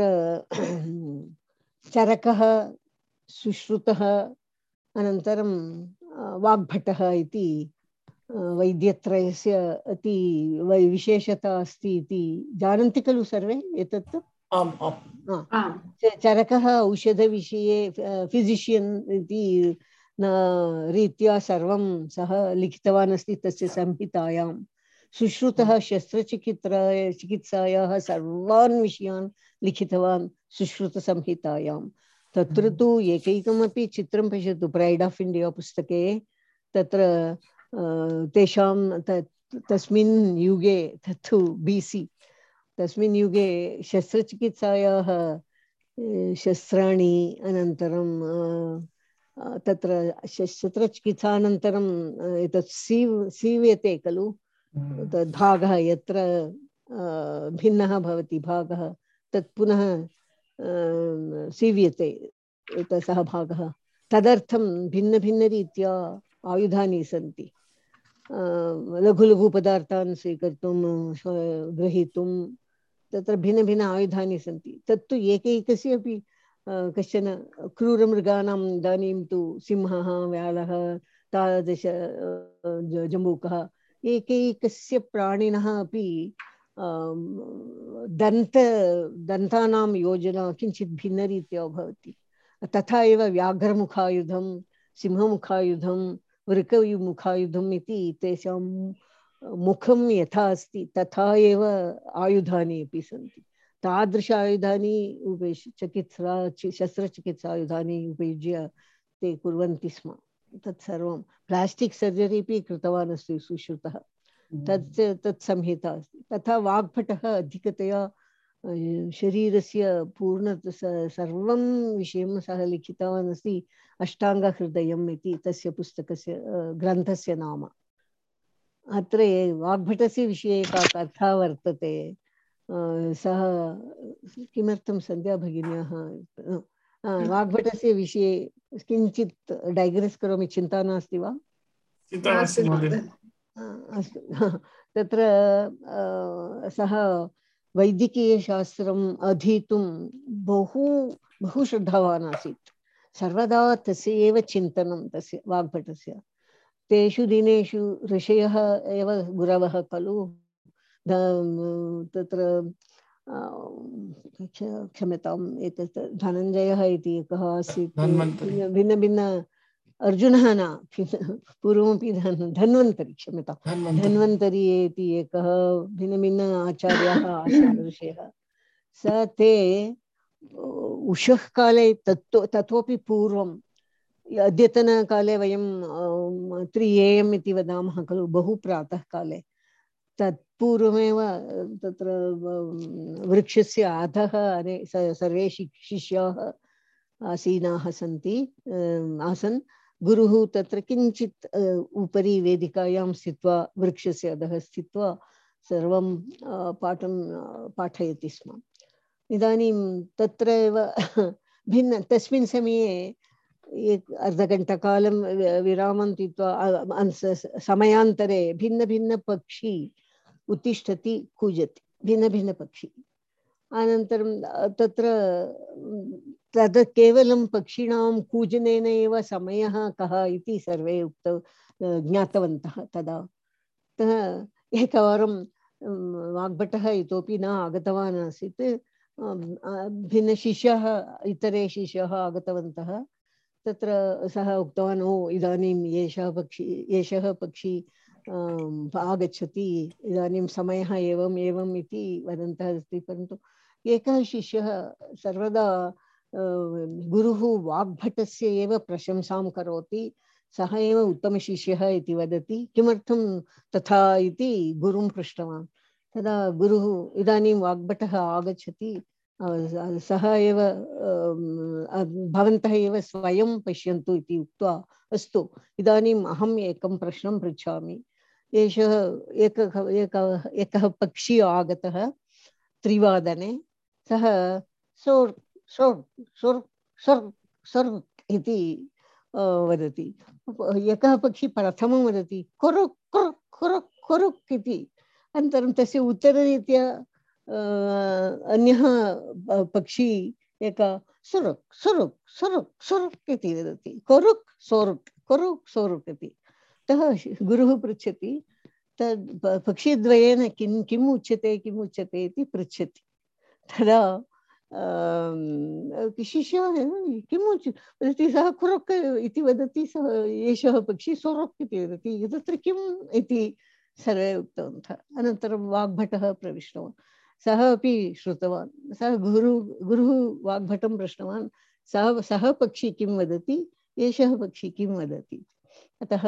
चरकः, सुश्रुतः, अनन्तरं वाग्भटः इति वैद्यत्रयस्य अति विशेषता अस्ति इति जानन्ति खलु सर्वे एतत्? आम् आम्। चरकः औषधविषये फिजिशियन् इति रीत्या सर्वं सः लिखितवान् अस्ति तस्य संहितायां। सुश्रुतः शस्त्रचिकित्सा चिकित्सायाः सर्वान् विषयान् लिखितवान् सुश्रुतसंहितायां। तत्र तु एकैकमपि चित्रं पश्यतु, प्रैड् आफ् इण्डिया पुस्तके तत्र तेषां तस्मिन् युगे, तत्तु बी सी, तस्मिन् युगे शस्त्रचिकित्सायाः शस्त्राणि, अनन्तरं तत्र शस्त्रचिकित्सानन्तरं एतत् सीव् सीव्यते खलु, तद् भागः यत्र भिन्नः भवति भागः, तत् पुनः सीव्यते सः भागः, तदर्थं भिन्नभिन्नरीत्या आयुधानि सन्ति। लघु लघु पदार्थान् स्वीकर्तुं ग्रहीतुं तत्र भिन्नभिन्न आयुधानि सन्ति। तत्तु एकैकस्य अपि कश्चन क्रूरमृगाणाम्, इदानीं तु सिंहः, व्यालः, तादृश जम्बूकः, एकैकस्य प्राणिनः अपि दन्त दन्तानां योजना किञ्चित् भिन्नरीत्या भवति। तथा एव व्याघ्रमुखायुधं, सिंहमुखायुधं, वृकमुखायुधम् इति तेषां मुखं यथा अस्ति तथा एव आयुधानि अपि सन्ति। तादृश आयुधानि उपयुज्य चिकित्सा शस्त्रचिकित्सायुधानि उपयुज्य ते कुर्वन्ति स्म। तत्सर्वं प्लास्टिक् सर्जरी अपि कृतवान् अस्ति सुश्रुतः, तत् तत् संहिता अस्ति। तथा वाग्भटः अधिकतया शरीरस्य पूर्ण सर्वं विषयं सः लिखितवान् अस्ति। अष्टाङ्गहृदयम् इति तस्य पुस्तकस्य ग्रन्थस्य नाम। अत्र वाग्भटस्य विषये एका कथा वर्तते। सः किमर्थं सन्ध्या भगिन्याः वाग्भटस्य विषये किञ्चित् डैग्रेस् करोमि, चिन्ता नास्ति वा? अस्तु। तत्र सः वैद्यकीयशास्त्रम् अधीतुं बहु बहु श्रद्धावान् आसीत्। सर्वदा तस्य एव चिन्तनं तस्य वाग्भटस्य। तेषु दिनेषु ऋषयः एव गुरवः खलु। तत्र क्षम्यताम्, एतत् धनञ्जयः इति एकः आसीत्, भिन्न भिन्न अर्जुनः न, पूर्वमपि धन् धन्वन्तरि क्षम्यतां धन्वन्तरि इति एकः, भिन्न भिन्न आचार्याः आसन् ऋषयः। स ते उषः काले तत्तु ततोपि पूर्वम्, अद्यतनकाले वयं त्री ए एम् इति वदामः खलु, बहु प्रातःकाले, तत्पूर्वमेव तत्र वृक्षस्य अधः अने सर्वे शिष्याः आसीनाः सन्ति आसन्। गुरुः तत्र किञ्चित् उपरि वेदिकायां स्थित्वा, वृक्षस्य अधः स्थित्वा सर्वं पाठं पाठयति स्म। इदानीं तत्र एव भिन्न तस्मिन् समये एक अर्धघण्टाकालं विरामं तीत्वा समयान्तरे भिन्न भिन्न पक्षी उत्तिष्ठति कूजति भिन्न भिन्न पक्षी। अनन्तरं तत्र तद् केवलं पक्षिणां कूजनेन एव समयः कः इति सर्वे उक्तौ ज्ञातवन्तः तदा। अतः एकवारं वाग्भटः इतोपि न आगतवान् आसीत्। भिन्नशिष्याः इतरे शिष्याः आगतवन्तः। तत्र सः उक्तवान्, ओ इदानीम् एषः पक्षी एषः पक्षी आगच्छति, इदानीं समयः एवम् एवम् इति वदन्तः अस्ति। परन्तु एकः शिष्यः सर्वदा गुरुः वाग्भटस्य एव प्रशंसां करोति, सः एव उत्तमशिष्यः इति वदति, किमर्थं तथा इति गुरुं पृष्टवान्। तदा गुरुः इदानीं वाग्भटः आगच्छति, सः एव भवन्तः एव स्वयं पश्यन्तु इति उक्त्वा, अस्तु इदानीम् अहम् एकं प्रश्नं पृच्छामि। एषः एकः एकः एकः पक्षी आगतः त्रिवादने, सः सोर् सोर् सोर् सोर् सोर् इति वदति। एकः पक्षी प्रथमं वदति कोरुक् कोरुक् कोरुक् कोरुक् इति। अनन्तरं तस्य उत्तररीत्या अन्यः पक्षी एकः सुरुक् सुरुक् सुरुक् सुरुक् इति वदति, कोरुक् सोरुक् कोरुक् सोरुक् इति। अतः गुरुः पृच्छति, तद् पक्षीद्वयेन किं किम् उच्यते किम् उच्यते इति पृच्छति। तदा शिष्यः किम् उच्यते, सः कुरुक् इति वदति, सः एषः पक्षी सोरुक् इति वदति, तत्र किम् इति सर्वे उक्तवन्तः। अनन्तरं वाग्भटः प्रविष्टवान्, सः अपि श्रुतवान्। सः गुरु गुरुः वाग्भटं पृष्टवान्, सः सः पक्षी किं वदति, एषः पक्षी किं वदति। अतः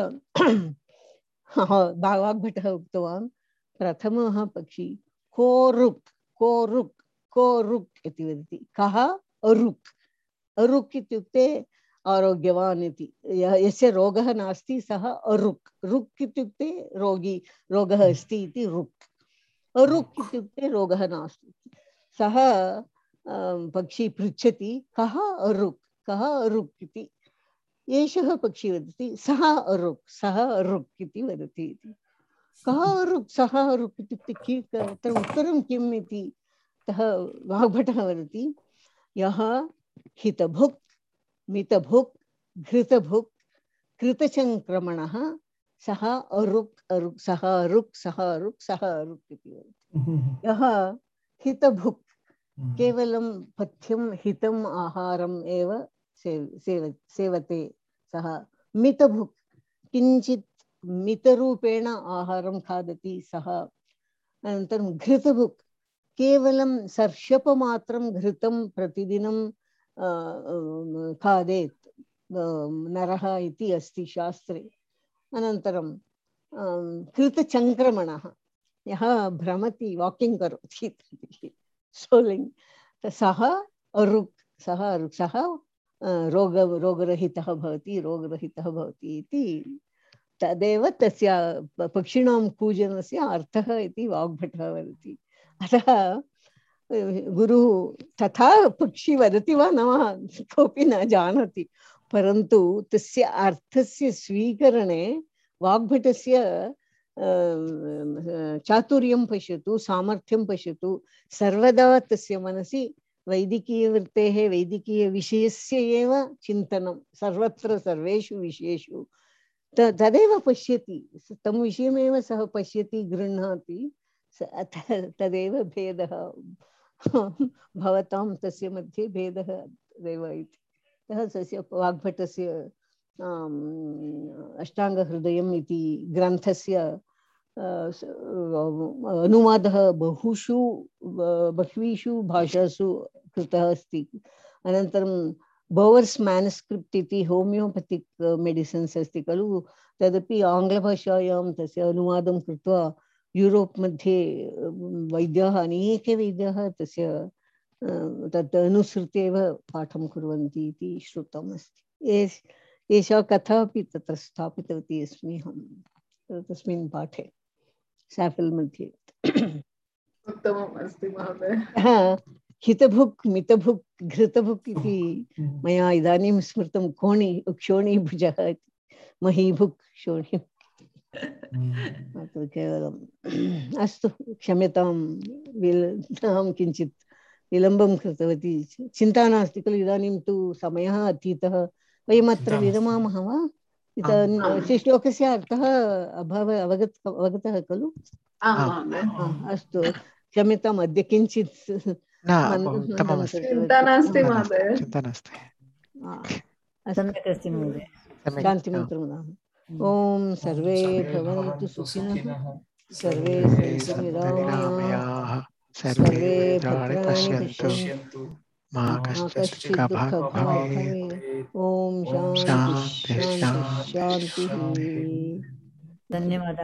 वाग्भटः उक्तवान्, प्रथमः पक्षी कोरुक् कोरुक् कोरुक् इति वदति। कः? अरुक्। अरुक् इत्युक्ते आरोग्यवान् इति, यस्य रोगः नास्ति सः अरुक्। रुक् इत्युक्ते रोगी, रोगः अस्ति इति रुक्। अरुक् इत्युक्ते रोगः नास्ति। सः पक्षी पृच्छति, कः अरुक् कः अरुक् इति। एषः पक्षी वदति, सः अरुक् सः अरुक् इति वदति इति। कः अरुक् सः अरुक् इत्युक्ते तत्र उत्तरं किम् इति। अतः वाग्भटः वदति, यः हितभुक् मितभुक् घृतभुक् कृतचङ्क्रमणः सः अरुक् अरुक् सः अरुक् सः अरुक् सः अरुक् इति वदति। यः हितभुक् केवलं पथ्यं हितम् आहारम् एव सेव सेव सेवते, सः मितभुक् किञ्चित् मितरूपेण आहारं खादति सः। अनन्तरं घृतभुक् केवलं सर्षपमात्रं घृतं प्रतिदिनं खादेत् नरः इति अस्ति शास्त्रे। अनन्तरं कृतचङ्क्रमणः, यः भ्रमति वाकिङ्ग् करोति सोलिङ्ग्, सः अरुक् सः अरुक् सः रोग रोगरहितः भवति रोगरहितः भवति इति। तदेव तस्य पक्षिणां कूजनस्य अर्थः इति वाग्भटः वदति। अतः गुरुः तथा पक्षी वदति वा न वा कोऽपि न जानाति, परन्तु तस्य अर्थस्य स्वीकरणे वाग्भटस्य चातुर्यं पश्यतु, सामर्थ्यं पश्यतु। सर्वदा तस्य मनसि वैदिकीयवृत्तेः वैदिकीयविषयस्य एव चिन्तनं, सर्वत्र सर्वेषु विषयेषु तदेव पश्यति, तं विषयमेव सः पश्यति गृह्णाति। तदेव भेदः भवतां तस्य मध्ये भेदः तदेव इति। अतः तस्य वाग्भटस्य अष्टाङ्गहृदयम् इति ग्रन्थस्य अनुवादः बहुषु बह्वीषु भाषासु कृतः अस्ति। अनन्तरं बोवर्स् मैनुस्क्रिप्ट् इति होमियोपथिक् मेडिसिन्स् अस्ति खलु, तदपि आङ्ग्लभाषायां तस्य अनुवादं कृत्वा यूरोप् मध्ये वैद्याः अनेके वैद्याः तस्य तत् अनुसृत्य एव पाठं कुर्वन्ति इति श्रुतम् अस्ति। एषा कथा अपि तत्र स्थापितवती अस्मि अहं तस्मिन् पाठे। साफल् मध्ये उत्तमम् अस्ति महोदय। हितभुक् मितभुक् घृतभुक् इति मया इदानीं स्मृतं। कोणि क्षोणीभुजः इति महीभुक् क्षोणी केवलम् अस्तु क्षम्यतां विल अहं किञ्चित् विलम्बं कृतवती। चिन्ता नास्ति खलु, इदानीं तु समयः अतीतः। वयम् अत्र विरमामः वा? इदानीं श्लोकस्य अर्थः अभव अवगत अवगतः खलु? अस्तु क्षम्यताम्, अद्य किञ्चित् चिन्ता नास्ति महोदय। सम्यक् अस्ति महोदय। शान्तिमन्त्रं वदामि। ॐ सर्वे भवन्तु सुखिनः, सर्वे सन्तु निरामयाः, सर्वे भद्राणि पश्यन्तु, मा कश्चित् दुःखभाग् भवेत्। ॐ शान्ति शान्ति शान्तिः। धन्यवादः।